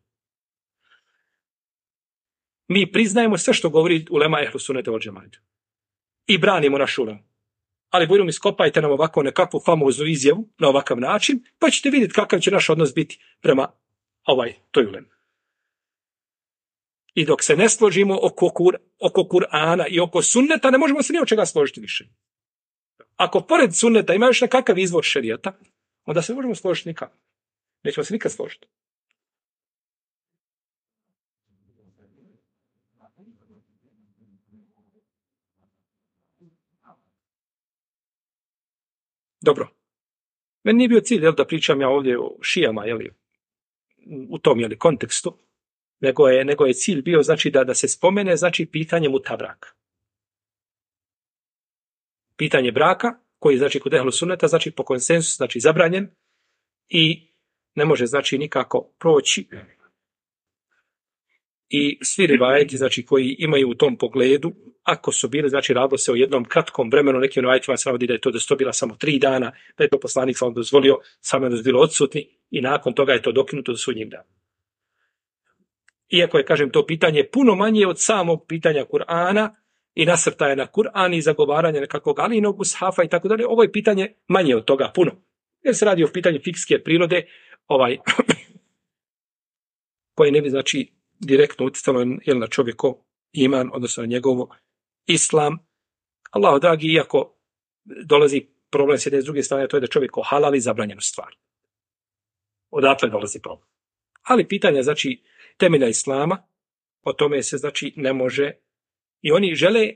S1: Mi priznajemo sve što govori ulema ehlu sunneta vel džemaata i branimo naš ulem. Ali budemo iskopajte nam ovako nekakvu famoznu izjavu na ovakav način, pa ćete vidjeti kakav će naš odnos biti prema toj ulemi. I dok se ne složimo oko Kur'ana i oko sunneta, ne možemo se ni od čega složiti više. Ako pored sunneta ima još nekakav izvor šerijata, onda se ne možemo složiti nikako. Nećemo se nikad složiti. Dobro. Meni nije bio cilj da pričam ja ovdje o šijama, u tom kontekstu, nego je cilj bio znači da se spomene znači pitanje mutabraka. Pitanje braka, koji znači kod ehlu sunneta, znači po konsensusu, znači zabranjen i ne može znači nikako proći. I svi rivajeti znači koji imaju u tom pogledu, ako su bili, znači radilo se o jednom kratkom vremenu, nekim rivajetima se navodi da je to bila samo 3 dana, da je to poslanik sam dozvolio, samo da su bili odsutni i nakon toga je to dokinuto do sudnjeg dana. Iako je, kažem, to pitanje puno manje od samog pitanja Kur'ana i nasrtaje na Kur'an i zagovaranja nekakvog alinog ushafa i tako dalje, ovo je pitanje manje od toga, puno. Jer se radi o pitanju fikske prirode, koje ne bi, znači, direktno utjecalo na čovjeko iman, odnosno na njegovo islam. Allah dragi, iako dolazi problem s jedne s druge strane, to je da čovjek ohalali zabranjenu stvar. Odatle dolazi problem. Ali pitanja, znači, temelja islama, o tome se, znači, ne može. I oni žele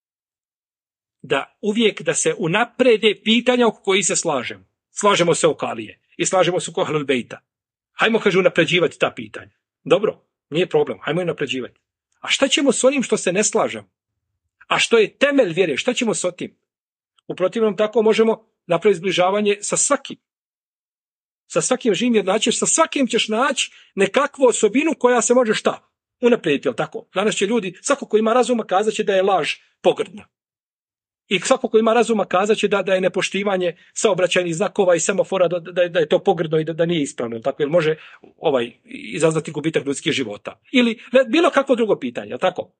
S1: da uvijek da se unaprede pitanja oko kojih se slažemo. Slažemo se oko Alije i slažemo se oko Ahlul Bejta. Hajmo, kaže, unapređivati ta pitanja. Dobro, nije problem, hajmo unapređivati. A šta ćemo s onim što se ne slažemo? A što je temelj vjere, šta ćemo s tim? U protivnom tako možemo napraviti zbližavanje sa svakim. Sa svakim živim jednačeš, sa svakim ćeš naći nekakvu osobinu koja se može šta? Unaprijediti, jel tako? Danas će ljudi, svako ko ima razuma kazat će da je laž pogrdna. I svako ko ima razuma kazat će da je nepoštivanje saobraćajnih znakova i semafora, da je to pogrdno i da nije ispravno, jel tako? Jer može izazvati gubitak ljudskih života. Ili bilo kakvo drugo pitanje, jel tako?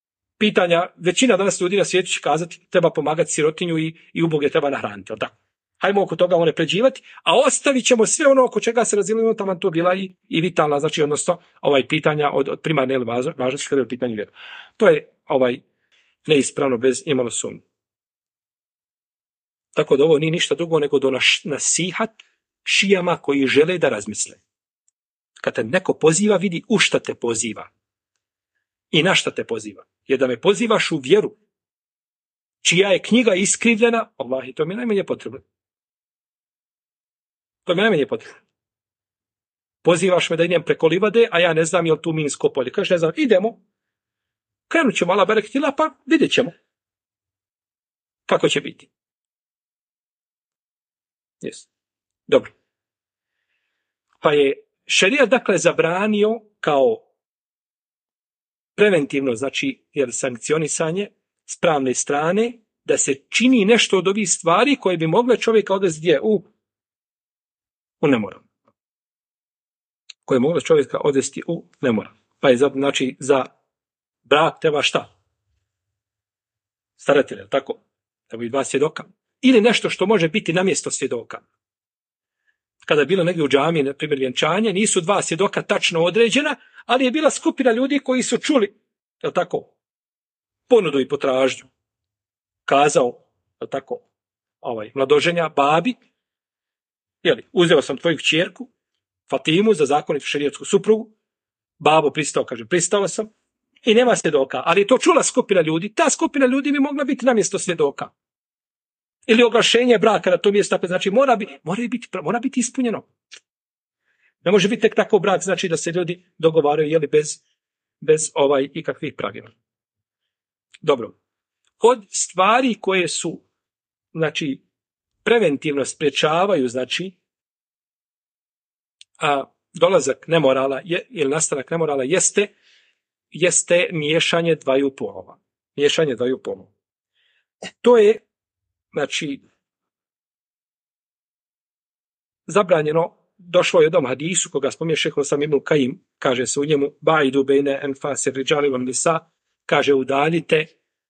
S1: Pitanja, većina danas ljudi na svijetu će kazati treba pomagati sirotinju i uboge treba nahraniti, jel tako? Hajmo oko toga one pređivati, a ostavit ćemo sve ono oko čega se razilimo, tamo to bila i vitalna, znači odnosno pitanja od primarne važnosti kada je u pitanju vjera. To je neispravno bez imalo sumnje. Tako da ovo nije ništa drugo nego do nasihat šijama koji žele da razmisle. Kad te neko poziva, vidi u šta te poziva i na šta te poziva. Jer da me pozivaš u vjeru, čija je knjiga iskrivljena, Allahi, to mi je najmanje potrebno. To mi je najmanje potrebno. Pozivaš me da idem preko livade, a ja ne znam je li tu minsko polje. Kažeš, ne znam, idemo. Krenut ćemo, Allah barekatila, pa vidjet ćemo. Kako će biti? Yes. Dobro. Pa je šerijat dakle zabranio kao preventivno, znači sankcionisanje s pravne strane, da se čini nešto od ovih stvari koje bi mogle čovjeka odvesti u nemoral. Koje mogle čovjeka odvesti u nemoral. Pa je znači za brak treba šta? Staratelj, tako? Treba i 2 svjedoka. Ili nešto što može biti namjesto svjedoka. Kada je bilo negdje u džamiji, na primjer vjenčanje, nisu 2 svjedoka tačno određena, ali je bila skupina ljudi koji su čuli, je tako, ponudu i potražnju. Kazao, je tako, mladoženja, babi, uzeo sam tvoju kćerku, Fatimu, za zakonitu šerijetsku suprugu, babo pristao, kaže, pristao sam, i nema svjedoka, ali je to čula skupina ljudi, ta skupina ljudi bi mogla biti namjesto svjedoka. Ili oglašenje braka na to mjesto, znači mora biti ispunjeno. Ne može biti tek tako brak, znači da se ljudi dogovaraju bez ikakvih pravila. Dobro. Od stvari koje su, znači, preventivno sprječavaju, znači, dolazak nemorala ili nastanak nemorala jeste miješanje dvaju polova. Miješanje dvaju polova. To je, znači, zabranjeno. Došlo je jednom hadisu koga spominje šejh Osam ibn Kaim, kaže se u njemu baidu bejne enfasir ridžali wan nisa, kaže udaljite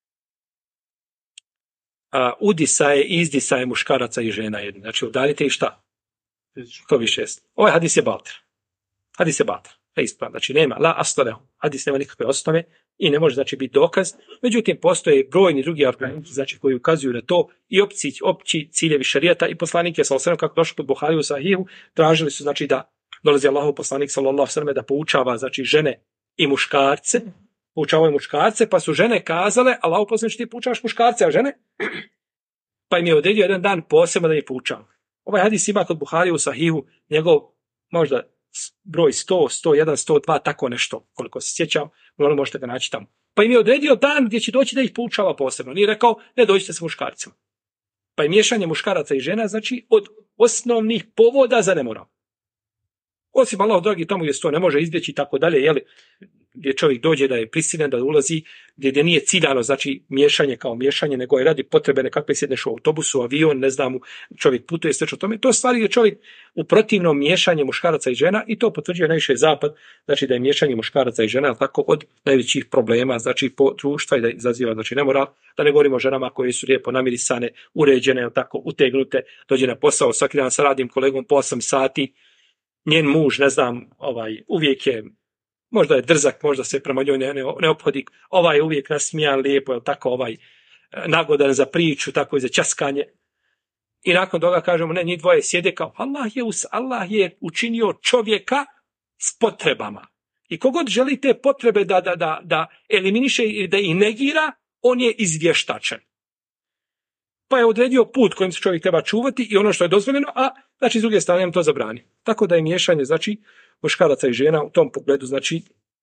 S1: udisaje i izdisaje muškaraca i žena jedni. Znači udaljite i šta? To više jest. Ovaj hadis je batil. Hadis je batil. Znači nema la aslehu. Hadis nema nikakve osnove i ne može znači biti dokaz. Međutim, postoje brojni drugi argumenti znači koji ukazuju na to i opći ciljevi šerijata i poslanik je sallallahu kako došao kod Buhariju sahihu, tražili su znači da dolazi Allahov poslanik sallallahu alejhi da poučava znači žene i muškarce, poučavaju muškarce, pa su žene kazale Allahov poslanik ti poučavaš muškarce, a žene pa im je odredio jedan dan posebno da ih poučava. Ovaj hadis ima kod Buhariju sahihu njegov možda broj 100, 101, 102, tako nešto, koliko se sjećam, možete ga naći tamo. Pa im je odredio dan gdje će doći da ih poučava posebno. Nije rekao, ne dođite sa muškarcima. Pa je miješanje muškaraca i žena, znači, od osnovnih povoda za nemoral. Osim Allah, dragi, tamo gdje se to ne može izbjeći i tako dalje, gdje čovjek dođe da je prisiljen da ulazi, gdje nije ciljano, znači miješanje kao miješanje, nego je radi potrebe nekakve sjedneš u autobusu, avion, ne znam, čovjek putuje sve o tome. To stvari je čovjek u protivnom miješanje muškaraca i žena i to potvrđuje najviše zapad, znači da je miješanje muškaraca i žena tako od najvećih problema, znači po društva i da izaziva znači nemoral, da ne govorimo o ženama koje su lijepo namirisane, uređene, tako utegnute, dođe na posao, svaki dan sa radim kolegom po 8 sati, njen muž, ne znam, uvijek je možda je drzak, možda se prema njoj ne ophodi, je uvijek nasmijan, lijepo, tako nagodan za priču, tako i za ćaskanje. I nakon toga kažemo, ne, njih dvoje sjede kao, Allah je učinio čovjeka s potrebama. I kogod želi te potrebe da eliminiše i da ih negira, on je izvještačen. Pa je odredio put kojim se čovjek treba čuvati i ono što je dozvoljeno, a znači s druge strane nam to zabrani. Tako da je miješanje, znači, muškaraca i žena u tom pogledu, znači,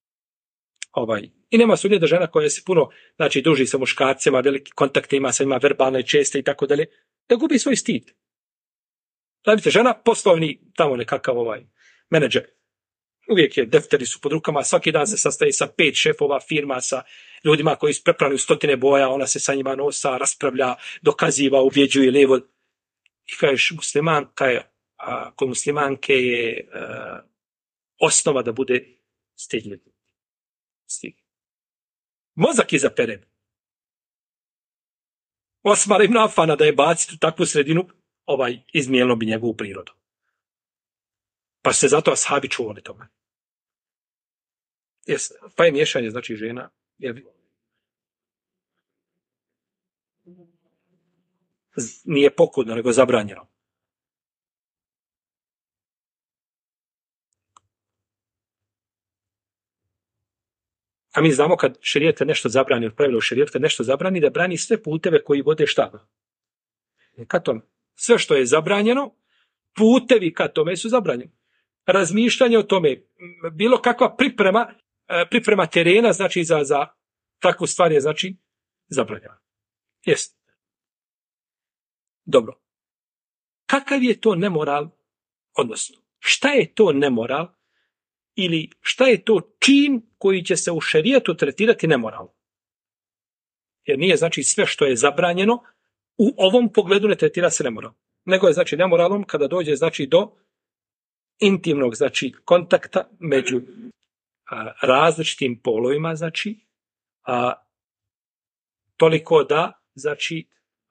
S1: I nema sumnje da žena koja se puno, znači, druži sa muškarcima, veliki kontakte ima sa njima, verbalne česte i tako dalje, da gubi svoj stid. Znači, žena, poslovni, tamo nekakav menadžer. Uvijek je, defteri su pod rukama, svaki dan se sastaje sa 5 šefova firma, sa ljudima koji su prepravili 100 boja, ona se sa njima nosa, raspravlja, dokaziva, ubjeđuje lijevo. I kažeš, kod muslimanke je osnova da bude stidljiv. Mozak je zaperen. Osmar ibn Afana da je baciti u takvu sredinu, izmijenilo bi njegovu prirodu. Pa se zato ashabi čuvali toga. Pa je miješanje, znači žena, nije pokudno, nego zabranjeno. A mi znamo kad šerijat nešto zabrani, od pravila u šerijat kad nešto zabrani, da brani sve puteve koji vode šta? Ka tome. Sve što je zabranjeno, putevi ka tome su zabranjeni. Razmišljanje o tome, bilo kakva priprema terena, znači za takvu stvar je, znači, zabranjena. Jest. Dobro. Kakav je to nemoral? Odnosno, šta je to nemoral? Ili šta je to čin koji će se u šerijatu tretirati nemoralno? Jer nije, znači, sve što je zabranjeno u ovom pogledu ne tretira se nemoralno. Nego je, znači, nemoralnom kada dođe, znači, do intimnog, znači, kontakta među različitim polovima, znači, toliko da, znači,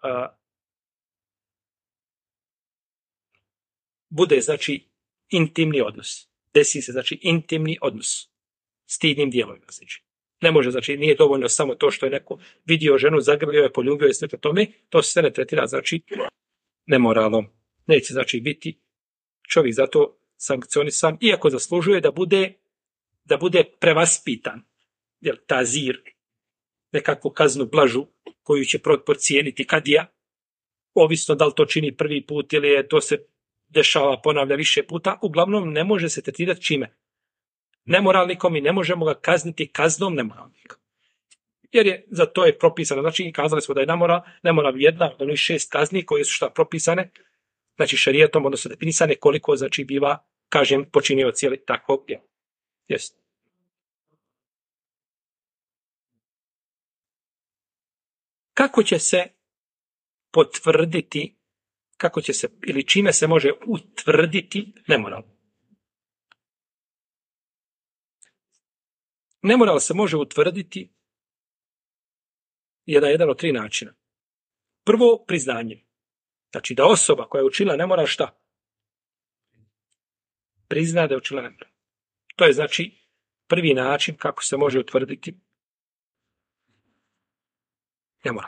S1: bude, znači, intimni odnos. Desi se, znači, intimni odnos s tidnim dijelovima, znači. Ne može, znači, nije dovoljno samo to što je neko vidio ženu, zagrlio je, poljubio je, sve tome, to se ne tretira, znači, nemoralom. Neće, znači, biti čovjek zato sankcionisan, iako zaslužuje da bude prevaspitan. Jer tazir, nekakvu kaznu blažu koju će procijeniti kadija, ovisno da li to čini prvi put ili je to se dešava, ponavlja više puta, uglavnom ne može se tretirati čime? Nemoralnikom i ne možemo ga kazniti kaznom nemoralnikom. Jer je za to je propisano, znači kazali smo da je nemoral jedna od onih 6 kazni koje su šta propisane, znači šerijatom, odnosno definisane koliko znači biva, kažem, počinio cijeli takvog djela. Jeste. Kako će se potvrditi, ili čime se može utvrditi nemoral? Nemoral se može utvrditi jedan od 3 načina. Prvo, priznanje. Znači da osoba koja je učinila nemoral šta? Prizna da je učinila nemoral. To je znači prvi način kako se može utvrditi nemoral.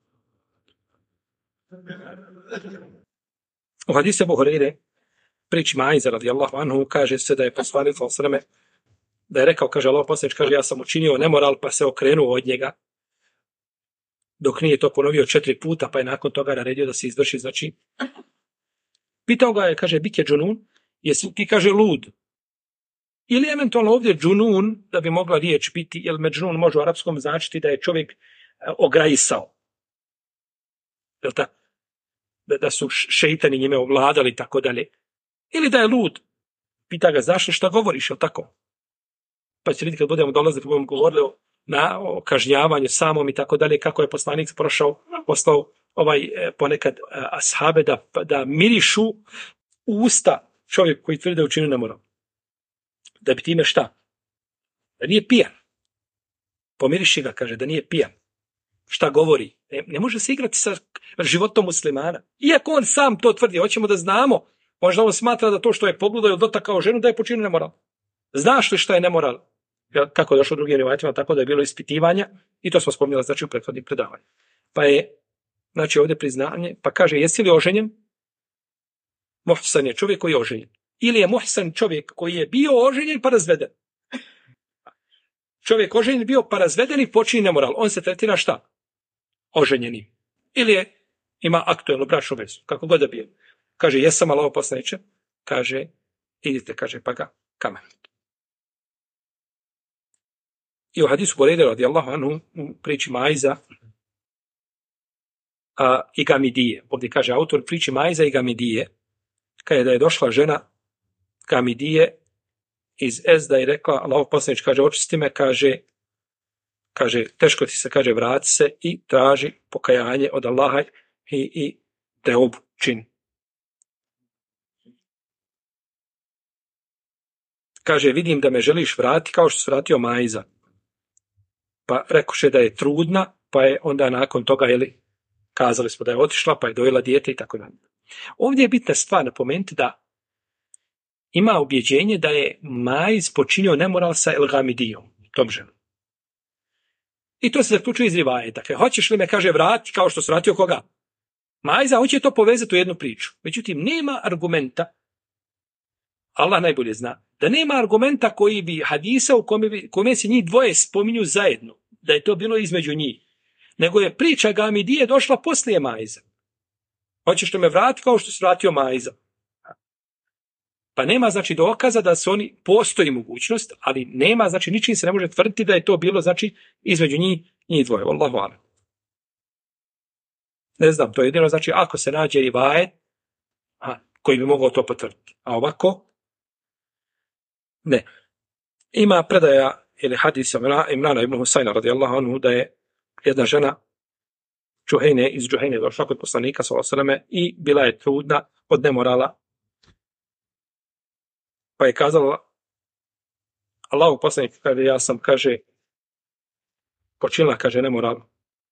S1: U hadisu Ebu Hurajre, priči Maiza radijallahu anhu, kaže se da je poslanik sallallahu alejhi ve selleme da je rekao, kaže Allah poslanik, kaže ja sam učinio nemoral pa se okrenuo od njega dok nije to ponovio 4 puta pa je nakon toga naredio da se izvrši, znači pitao ga je, kaže, bike džunun, jesi ti, kaže, lud ili eventualno ovdje džunun da bi mogla riječ biti, jer džunun može u arapskom značiti da je čovjek ograjisao, jel tako? Da su šeitani njime ovladali, tako dalje. Ili da je lud. Pita ga, znaš li šta govoriš, jel tako? Pa će vidjeti kad budemo dolazili, budemo govorili o kažnjavanju samom i tako dalje, kako je poslanik poslao ponekad ashabe da mirišu usta čovjek koji tvrdi da učinio nemoral. Da bi time šta? Da nije pijan. Pomiriši ga, kaže, da nije pijan. Šta govori? Ne može se igrati sa životom muslimana. Iako on sam to tvrdi, hoćemo da znamo, možda on smatra da to što je pogledao ili dotakao ženu da je počinio nemoral. Znaš li šta je nemoral? Kako je došlo u drugim rivajatima, tako da je bilo ispitivanja i to smo spominjali, znači, u prethodnim predavanju. Pa je, znači, ovdje priznanje, pa kaže, jesi li oženjen? Muhsan je čovjek koji je oženjen. Ili je muhsan čovjek koji je bio oženjen pa razveden. Čovjek oženjen bio pa razveden i počini nemoral. On se tretira šta? Oženjenim. Ili ima aktuelnu bračnu vezu, kako god da bio. Kaže, jesam Allahov poslaniče, kaže, idite, kaže, pa ga kamenujte. I u hadisu Burejde radijallahu anhu, u priči Maiza i Gamidije. Ovdje kaže autor priči Maiza i Gamidije, kada da je došla žena Gamidije iz Ezda i rekla, Allahov poslanič, kaže, očisti me, kaže, teško ti se, kaže, vrati se i traži pokajanje od Allaha i teobu čini. Kaže, vidim da me želiš vratiti kao što se vratio Maiza. Pa rekoše da je trudna, pa je onda nakon toga, kazali smo da je otišla, pa je dojela dijete i tako dalje. Ovdje je bitna stvar napomenuti da ima ubjeđenje da je Maiz počinio nemoral sa El Gamidijom, tom ženom. I to se zaključuje iz rivajeta. Dakle, hoćeš li me, kaže, vrati kao što se vratio koga? Maiza hoće to povezati u jednu priču. Međutim, nema argumenta, Allah najbolje zna, da nema argumenta koji bi hadisa u kome se njih dvoje spominju zajedno, da je to bilo između njih. Nego je priča Gamidije došla poslije Maiza. Hoćeš li me vratiti kao što se vratio Maiza? Pa nema, znači, dokaza da su oni, postoji mogućnost, ali nema, znači, ničim se ne može tvrditi da je to bilo, znači, između njih dvoje. Wallahu a'lam. Ne znam, to je jedino, znači, ako se nađe rivajet koji bi mogao to potvrditi. A ovako, ne. Ima predaja ili hadis Imrana ibn Husajna radijallahu anhu da je jedna žena iz Džuhejne došla kod poslanika sallallahu alejhi ve selleme i bila je trudna od nemorala. Pa je kazala Allahu poslanik, kaže, ja sam, kaže, počinila, kaže, nemoral.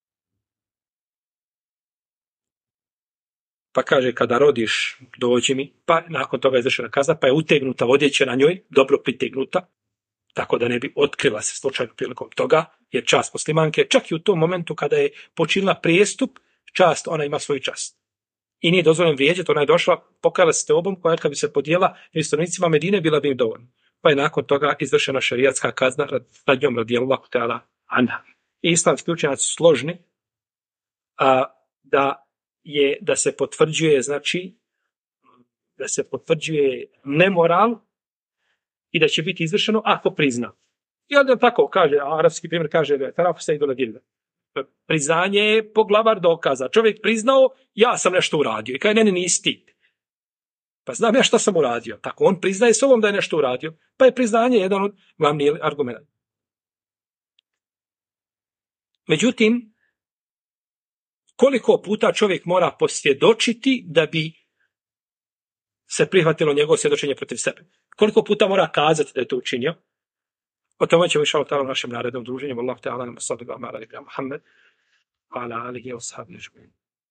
S1: Pa kaže, kada rodiš, dođi mi, pa nakon toga je izvršena kazna, pa je utegnuta odjeća na njoj, dobro pritegnuta, tako da ne bi otkrila se slučajno prilikom toga, jer čast muslimanke, čak i u tom momentu kada je počinila prijestup, čast, ona ima svoju čast. I nije dozvoljeno vrijeđati, ona je došla, pokajala se teobom, koja kad bi se podijela stanovnicima Medine, bila bi im dovoljno. Pa je nakon toga izvršena šerijatska kazna nad njom radijallahu ta'ala anha. I islamski učenjaci su složni da se potvrđuje, znači, da se potvrđuje nemoral i da će biti izvršeno ako prizna. I onda tako kaže, arapski primjer kaže da je taraf se idoladilda. Priznanje je poglavar dokaza. Čovjek priznao, ja sam nešto uradio. I kaže, ne, nisi ti. Pa znam ja šta sam uradio. Tako, on priznaje s ovom da je nešto uradio. Pa je priznanje jedan od glavnih argumenta. Međutim, koliko puta čovjek mora posvjedočiti da bi se prihvatilo njegovo svjedočenje protiv sebe? Koliko puta mora kazati da je to učinio? O tome ćemo išao u našem narednom druženju. Wallahu ta'ala, sallallahu alaihi wa sallam, Muhammed, ala alihi wa sahbihi.